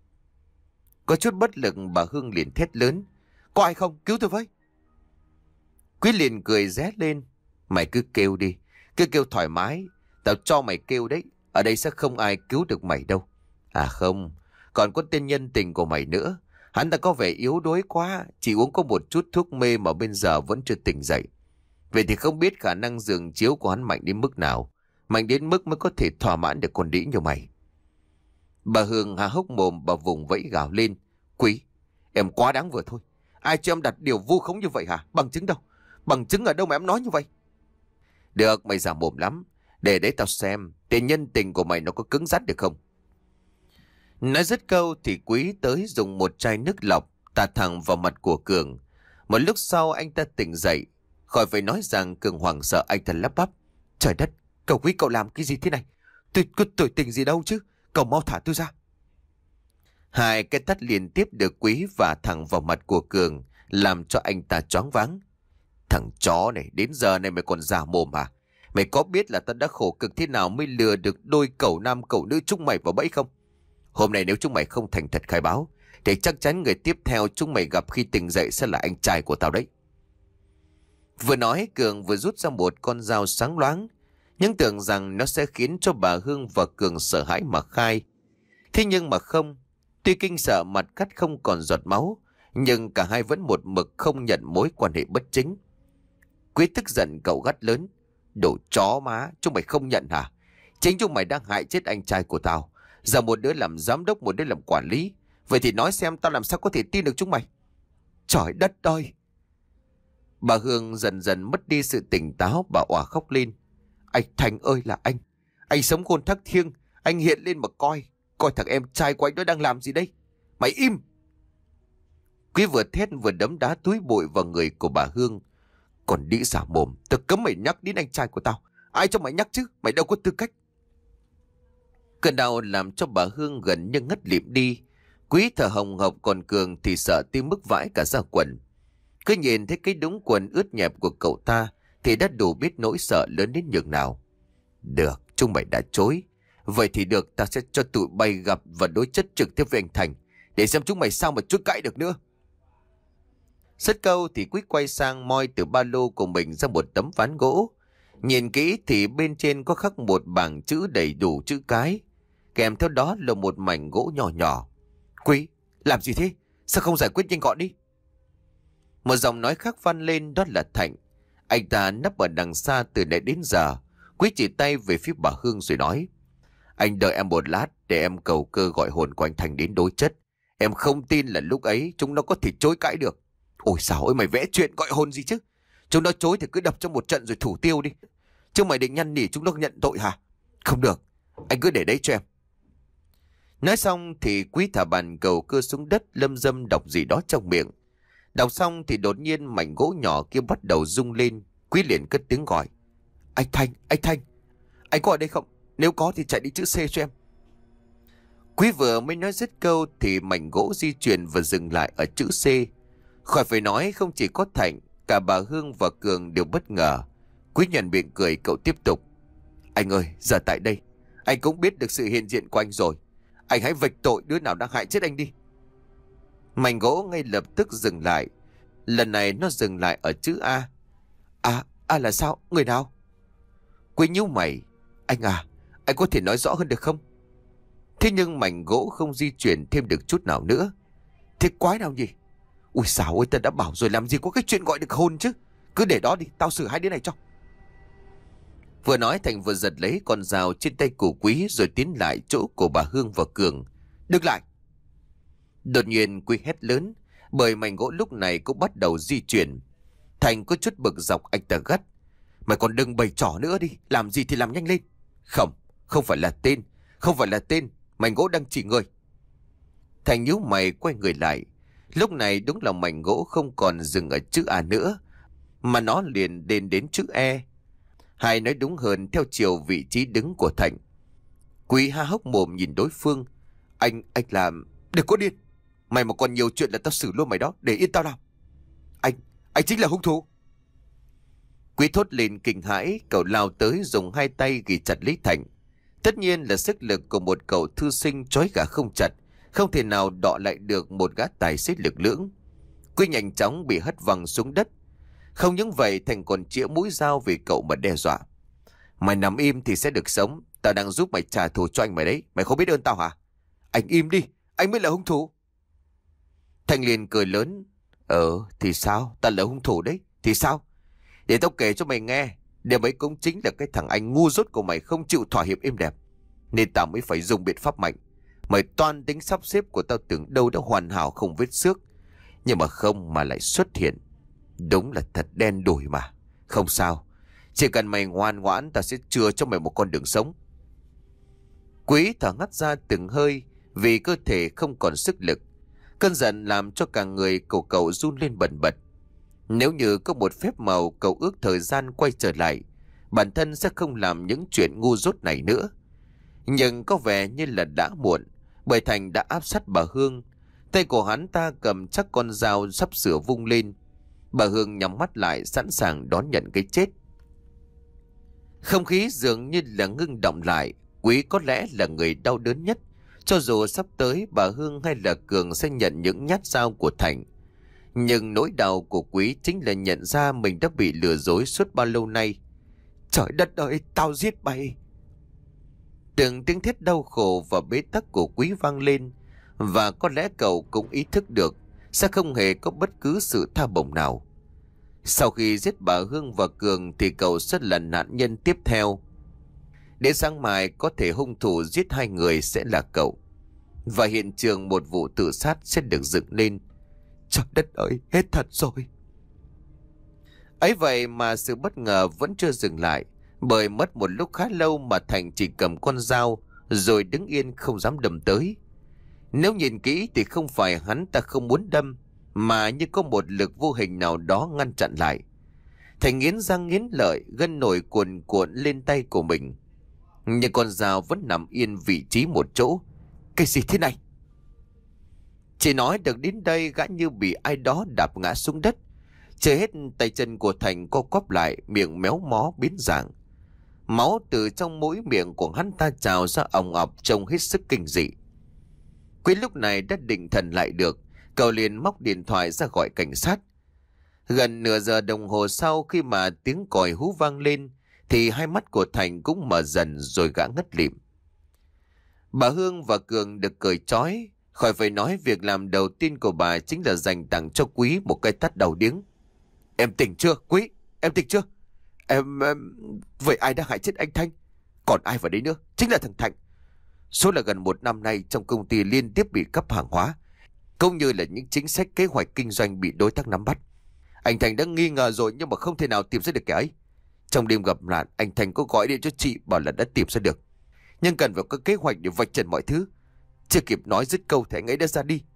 Có chút bất lực, bà Hương liền thét lớn. Có ai không? Cứu tôi với. Quý liền cười ré lên. Mày cứ kêu đi. Cứ kêu thoải mái. Tao cho mày kêu đấy. Ở đây sẽ không ai cứu được mày đâu. À không. Còn có tên nhân tình của mày nữa. Hắn ta có vẻ yếu đuối quá. Chỉ uống có một chút thuốc mê mà bây giờ vẫn chưa tỉnh dậy. Vậy thì không biết khả năng giường chiếu của hắn mạnh đến mức nào. Mạnh đến mức mới có thể thỏa mãn được con đĩ như mày. Bà Hương há hốc mồm, bà vùng vẫy gào lên. Quý, em quá đáng vừa thôi. Ai cho em đặt điều vu khống như vậy hả? Bằng chứng đâu? Bằng chứng ở đâu mà em nói như vậy? Được, mày giả mồm lắm. Để đấy tao xem tiền nhân tình của mày nó có cứng rắn được không. Nói dứt câu thì Quý tới dùng một chai nước lọc tạt thẳng vào mặt của Cường. Một lúc sau anh ta tỉnh dậy. Khỏi phải nói rằng Cường hoảng sợ, anh ta lắp bắp. Trời đất, cậu Quý cậu làm cái gì thế này? Tôi có tội tình gì đâu chứ. Cậu mau thả tôi ra. Hai cái tát liên tiếp được Quý vả thẳng vào mặt của Cường, làm cho anh ta choáng váng. Thằng chó này, đến giờ này mày còn giả mồm à? Mày có biết là tao đã khổ cực thế nào mới lừa được đôi cẩu nam cẩu nữ chúng mày vào bẫy không? Hôm nay nếu chúng mày không thành thật khai báo, thì chắc chắn người tiếp theo chúng mày gặp khi tỉnh dậy sẽ là anh trai của tao đấy. Vừa nói, Cường vừa rút ra một con dao sáng loáng, nhưng tưởng rằng nó sẽ khiến cho bà Hương và Cường sợ hãi mà khai. Thế nhưng mà không, tuy kinh sợ mặt cắt không còn giọt máu, nhưng cả hai vẫn một mực không nhận mối quan hệ bất chính. Quý tức giận cậu gắt lớn. Đồ chó má, chúng mày không nhận hả? Chính chúng mày đang hại chết anh trai của tao. Giờ một đứa làm giám đốc, một đứa làm quản lý. Vậy thì nói xem tao làm sao có thể tin được chúng mày? Trời đất ơi! Bà Hương dần dần mất đi sự tỉnh táo, bà òa khóc lên. Anh Thành ơi là anh! Anh sống khôn thác thiêng, anh hiện lên mà coi. Coi thằng em trai của anh nó đang làm gì đây? Mày im! Quý vừa thét vừa đấm đá túi bụi vào người của bà Hương. Còn đĩ giả mồm, tao cấm mày nhắc đến anh trai của tao. Ai cho mày nhắc chứ? Mày đâu có tư cách. Cơn đau làm cho bà Hương gần như ngất lịm đi. Quý thở hồng hộc, còn Cường thì sợ tim mức vãi cả da quần. Cứ nhìn thấy cái đống quần ướt nhẹp của cậu ta thì đã đủ biết nỗi sợ lớn đến nhường nào. Được, chúng mày đã chối. Vậy thì được, ta sẽ cho tụi bay gặp và đối chất trực tiếp với anh Thành, để xem chúng mày sao mà chối cãi được nữa. Dứt câu thì Quý quay sang moi từ ba lô của mình ra một tấm ván gỗ. Nhìn kỹ thì bên trên có khắc một bảng chữ đầy đủ chữ cái, kèm theo đó là một mảnh gỗ nhỏ nhỏ. Quý, làm gì thế? Sao không giải quyết nhanh gọn đi? Một giọng nói khác vang lên, đó là Thành. Anh ta nấp ở đằng xa từ nãy đến giờ. Quý chỉ tay về phía bà Hương rồi nói. Anh đợi em một lát để em cầu cơ gọi hồn của anh Thành đến đối chất. Em không tin là lúc ấy chúng nó có thể chối cãi được. Ôi sao ơi, mày vẽ chuyện gọi hồn gì chứ? Chúng nó chối thì cứ đập cho một trận rồi thủ tiêu đi. Chứ mày định nhăn nỉ chúng nó nhận tội hả? Không được, anh cứ để đấy cho em. Nói xong thì Quý thả bàn cầu cơ xuống đất, lâm dâm đọc gì đó trong miệng. Đọc xong thì đột nhiên mảnh gỗ nhỏ kia bắt đầu rung lên. Quý liền cất tiếng gọi. Anh Thành, anh Thành, anh có ở đây không? Nếu có thì chạy đi chữ C cho em. Quý vừa mới nói dứt câu thì mảnh gỗ di chuyển và dừng lại ở chữ C. Khỏi phải nói, không chỉ có Thành, cả bà Hương và Cường đều bất ngờ. Quý nhận miệng cười, cậu tiếp tục. Anh ơi, giờ tại đây, anh cũng biết được sự hiện diện của anh rồi. Anh hãy vạch tội đứa nào đang hại chết anh đi. Mảnh gỗ ngay lập tức dừng lại. Lần này nó dừng lại ở chữ A. À, A là sao? Người nào? Quý nhíu mày. Anh à, anh có thể nói rõ hơn được không? Thế nhưng mảnh gỗ không di chuyển thêm được chút nào nữa. Thế quái nào nhỉ? Ui xào ơi, ta đã bảo rồi, làm gì có cái chuyện gọi được hồn chứ. Cứ để đó đi, tao xử hai đứa này cho. Vừa nói Thành vừa giật lấy con dao trên tay của Quý rồi tiến lại chỗ của bà Hương và Cường. Đứng lại! Đột nhiên Quý hét lớn, bởi mảnh gỗ lúc này cũng bắt đầu di chuyển. Thành có chút bực dọc, anh ta gắt. Mày còn đừng bày trò nữa đi, làm gì thì làm nhanh lên. Không, không phải là tên, không phải là tên, mảnh gỗ đang chỉ người. Thành nhíu mày quay người lại. Lúc này đúng là mảnh gỗ không còn dừng ở chữ A nữa, mà nó liền đến đến chữ E. Hay nói đúng hơn, theo chiều vị trí đứng của Thành. Quý há hốc mồm nhìn đối phương. Anh, anh làm... Đừng có điên. Mày mà còn nhiều chuyện là tao xử luôn mày đó, để yên tao làm. Anh, anh chính là hung thủ. Quý thốt lên kinh hãi, cậu lao tới dùng hai tay ghi chặt lấy Thành. Tất nhiên là sức lực của một cậu thư sinh trói gà không chặt, không thể nào đọ lại được một gã tài xế lực lưỡng. Quý nhanh chóng bị hất văng xuống đất. Không những vậy, Thành còn chĩa mũi dao về cậu mà đe dọa. Mày nằm im thì sẽ được sống. Tao đang giúp mày trả thù cho anh mày đấy. Mày không biết ơn tao hả? Anh im đi, anh mới là hung thủ. Thành liền cười lớn. Ờ thì sao, tao là hung thủ đấy. Thì sao? Để tao kể cho mày nghe. Điều ấy cũng chính là cái thằng anh ngu dốt của mày không chịu thỏa hiệp êm đẹp, nên tao mới phải dùng biện pháp mạnh. Mày toan tính sắp xếp của tao tưởng đâu đã hoàn hảo không vết xước, nhưng mà không, mà lại xuất hiện. Đúng là thật đen đủi mà. Không sao, chỉ cần mày ngoan ngoãn, ta sẽ chừa cho mày một con đường sống. Quý thở ngắt ra từng hơi vì cơ thể không còn sức lực. Cơn giận làm cho cả người cậu cậu run lên bần bật. Nếu như có một phép màu, cậu ước thời gian quay trở lại, bản thân sẽ không làm những chuyện ngu dốt này nữa. Nhưng có vẻ như là đã muộn, bởi Thành đã áp sát bà Hương. Tay của hắn ta cầm chắc con dao sắp sửa vung lên. Bà Hương nhắm mắt lại sẵn sàng đón nhận cái chết. Không khí dường như là ngưng động lại. Quý có lẽ là người đau đớn nhất. Cho dù sắp tới bà Hương hay là Cường sẽ nhận những nhát dao của Thành, nhưng nỗi đau của Quý chính là nhận ra mình đã bị lừa dối suốt bao lâu nay. Trời đất ơi, tao giết mày! Từng tiếng thét đau khổ và bế tắc của Quý vang lên, và có lẽ cậu cũng ý thức được sẽ không hề có bất cứ sự tha bổng nào. Sau khi giết bà Hương và Cường thì cậu sẽ là nạn nhân tiếp theo. Đến sáng mai có thể hung thủ giết hai người sẽ là cậu, và hiện trường một vụ tự sát sẽ được dựng lên. Trời đất ơi, hết thật rồi! Ấy vậy mà sự bất ngờ vẫn chưa dừng lại, bởi mất một lúc khá lâu mà Thành chỉ cầm con dao rồi đứng yên không dám đâm tới. Nếu nhìn kỹ thì không phải hắn ta không muốn đâm, mà như có một lực vô hình nào đó ngăn chặn lại. Thành nghiến răng nghiến lợi, gân nổi cuồn cuộn lên tay của mình, nhưng con dao vẫn nằm yên vị trí một chỗ. Cái gì thế này? Chỉ nói được đến đây, gã như bị ai đó đạp ngã xuống đất. Chưa hết, tay chân của Thành co quắp lại, miệng méo mó biến dạng. Máu từ trong mũi miệng của hắn ta trào ra òng ọc, trông hết sức kinh dị. Quý lúc này đã định thần lại được, cậu liền móc điện thoại ra gọi cảnh sát. Gần nửa giờ đồng hồ sau, khi mà tiếng còi hú vang lên, thì hai mắt của Thành cũng mở dần rồi gã ngất lịm. Bà Hương và Cường được cởi trói. Khỏi phải nói, việc làm đầu tiên của bà chính là dành tặng cho Quý một cái tát đầu điếng. Em tỉnh chưa, Quý? Em tỉnh chưa? Em... em... Vậy ai đã hại chết anh Thanh? Còn ai vào đấy nữa? Chính là thằng Thành. Số là gần một năm nay trong công ty liên tiếp bị cắp hàng hóa, cũng như là những chính sách kế hoạch kinh doanh bị đối tác nắm bắt. Anh Thành đã nghi ngờ rồi nhưng mà không thể nào tìm ra được kẻ ấy. Trong đêm gặp nạn, anh Thành có gọi điện cho chị bảo là đã tìm ra được, nhưng cần phải có kế hoạch để vạch trần mọi thứ. Chưa kịp nói dứt câu thì anh ấy đã ra đi.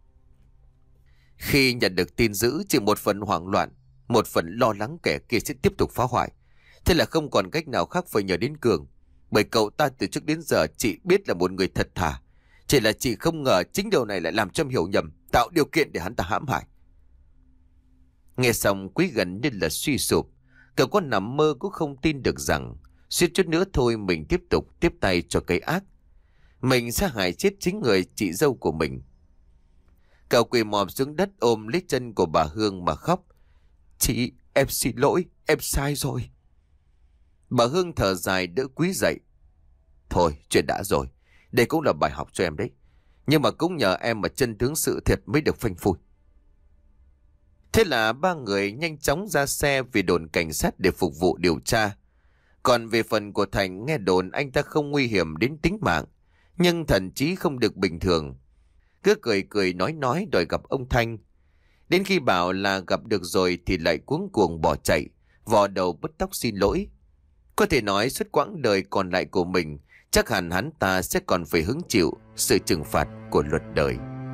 Khi nhận được tin dữ, chỉ một phần hoảng loạn, một phần lo lắng kẻ kia sẽ tiếp tục phá hoại. Thế là không còn cách nào khác phải nhờ đến Cường, bởi cậu ta từ trước đến giờ chị biết là một người thật thà. Chỉ là chị không ngờ chính điều này lại làm cho hiểu nhầm, tạo điều kiện để hắn ta hãm hại. Nghe xong, Quý gần như là suy sụp. Cậu có nằm mơ cũng không tin được rằng suýt chút nữa thôi mình tiếp tục tiếp tay cho cái ác. Mình sẽ hại chết chính người chị dâu của mình. Cậu quỳ mọp xuống đất ôm lấy chân của bà Hương mà khóc. Chị, em xin lỗi, em sai rồi. Bà Hương thở dài đỡ Quý dậy. Thôi, chuyện đã rồi, đây cũng là bài học cho em đấy. Nhưng mà cũng nhờ em mà chân tướng sự thiệt mới được phanh phui. Thế là ba người nhanh chóng ra xe về đồn cảnh sát để phục vụ điều tra. Còn về phần của Thành, nghe đồn anh ta không nguy hiểm đến tính mạng, nhưng thần trí không được bình thường. Cứ cười cười nói nói đòi gặp ông Thanh. Đến khi bảo là gặp được rồi thì lại cuống cuồng bỏ chạy, vò đầu bứt tóc xin lỗi. Có thể nói suốt quãng đời còn lại của mình, chắc hẳn hắn ta sẽ còn phải hứng chịu sự trừng phạt của luật đời.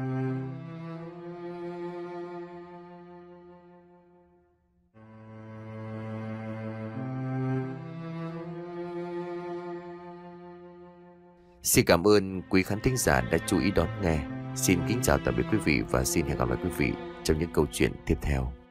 Xin cảm ơn quý khán thính giả đã chú ý đón nghe. Xin kính chào tạm biệt quý vị và xin hẹn gặp lại quý vị trong những câu chuyện tiếp theo.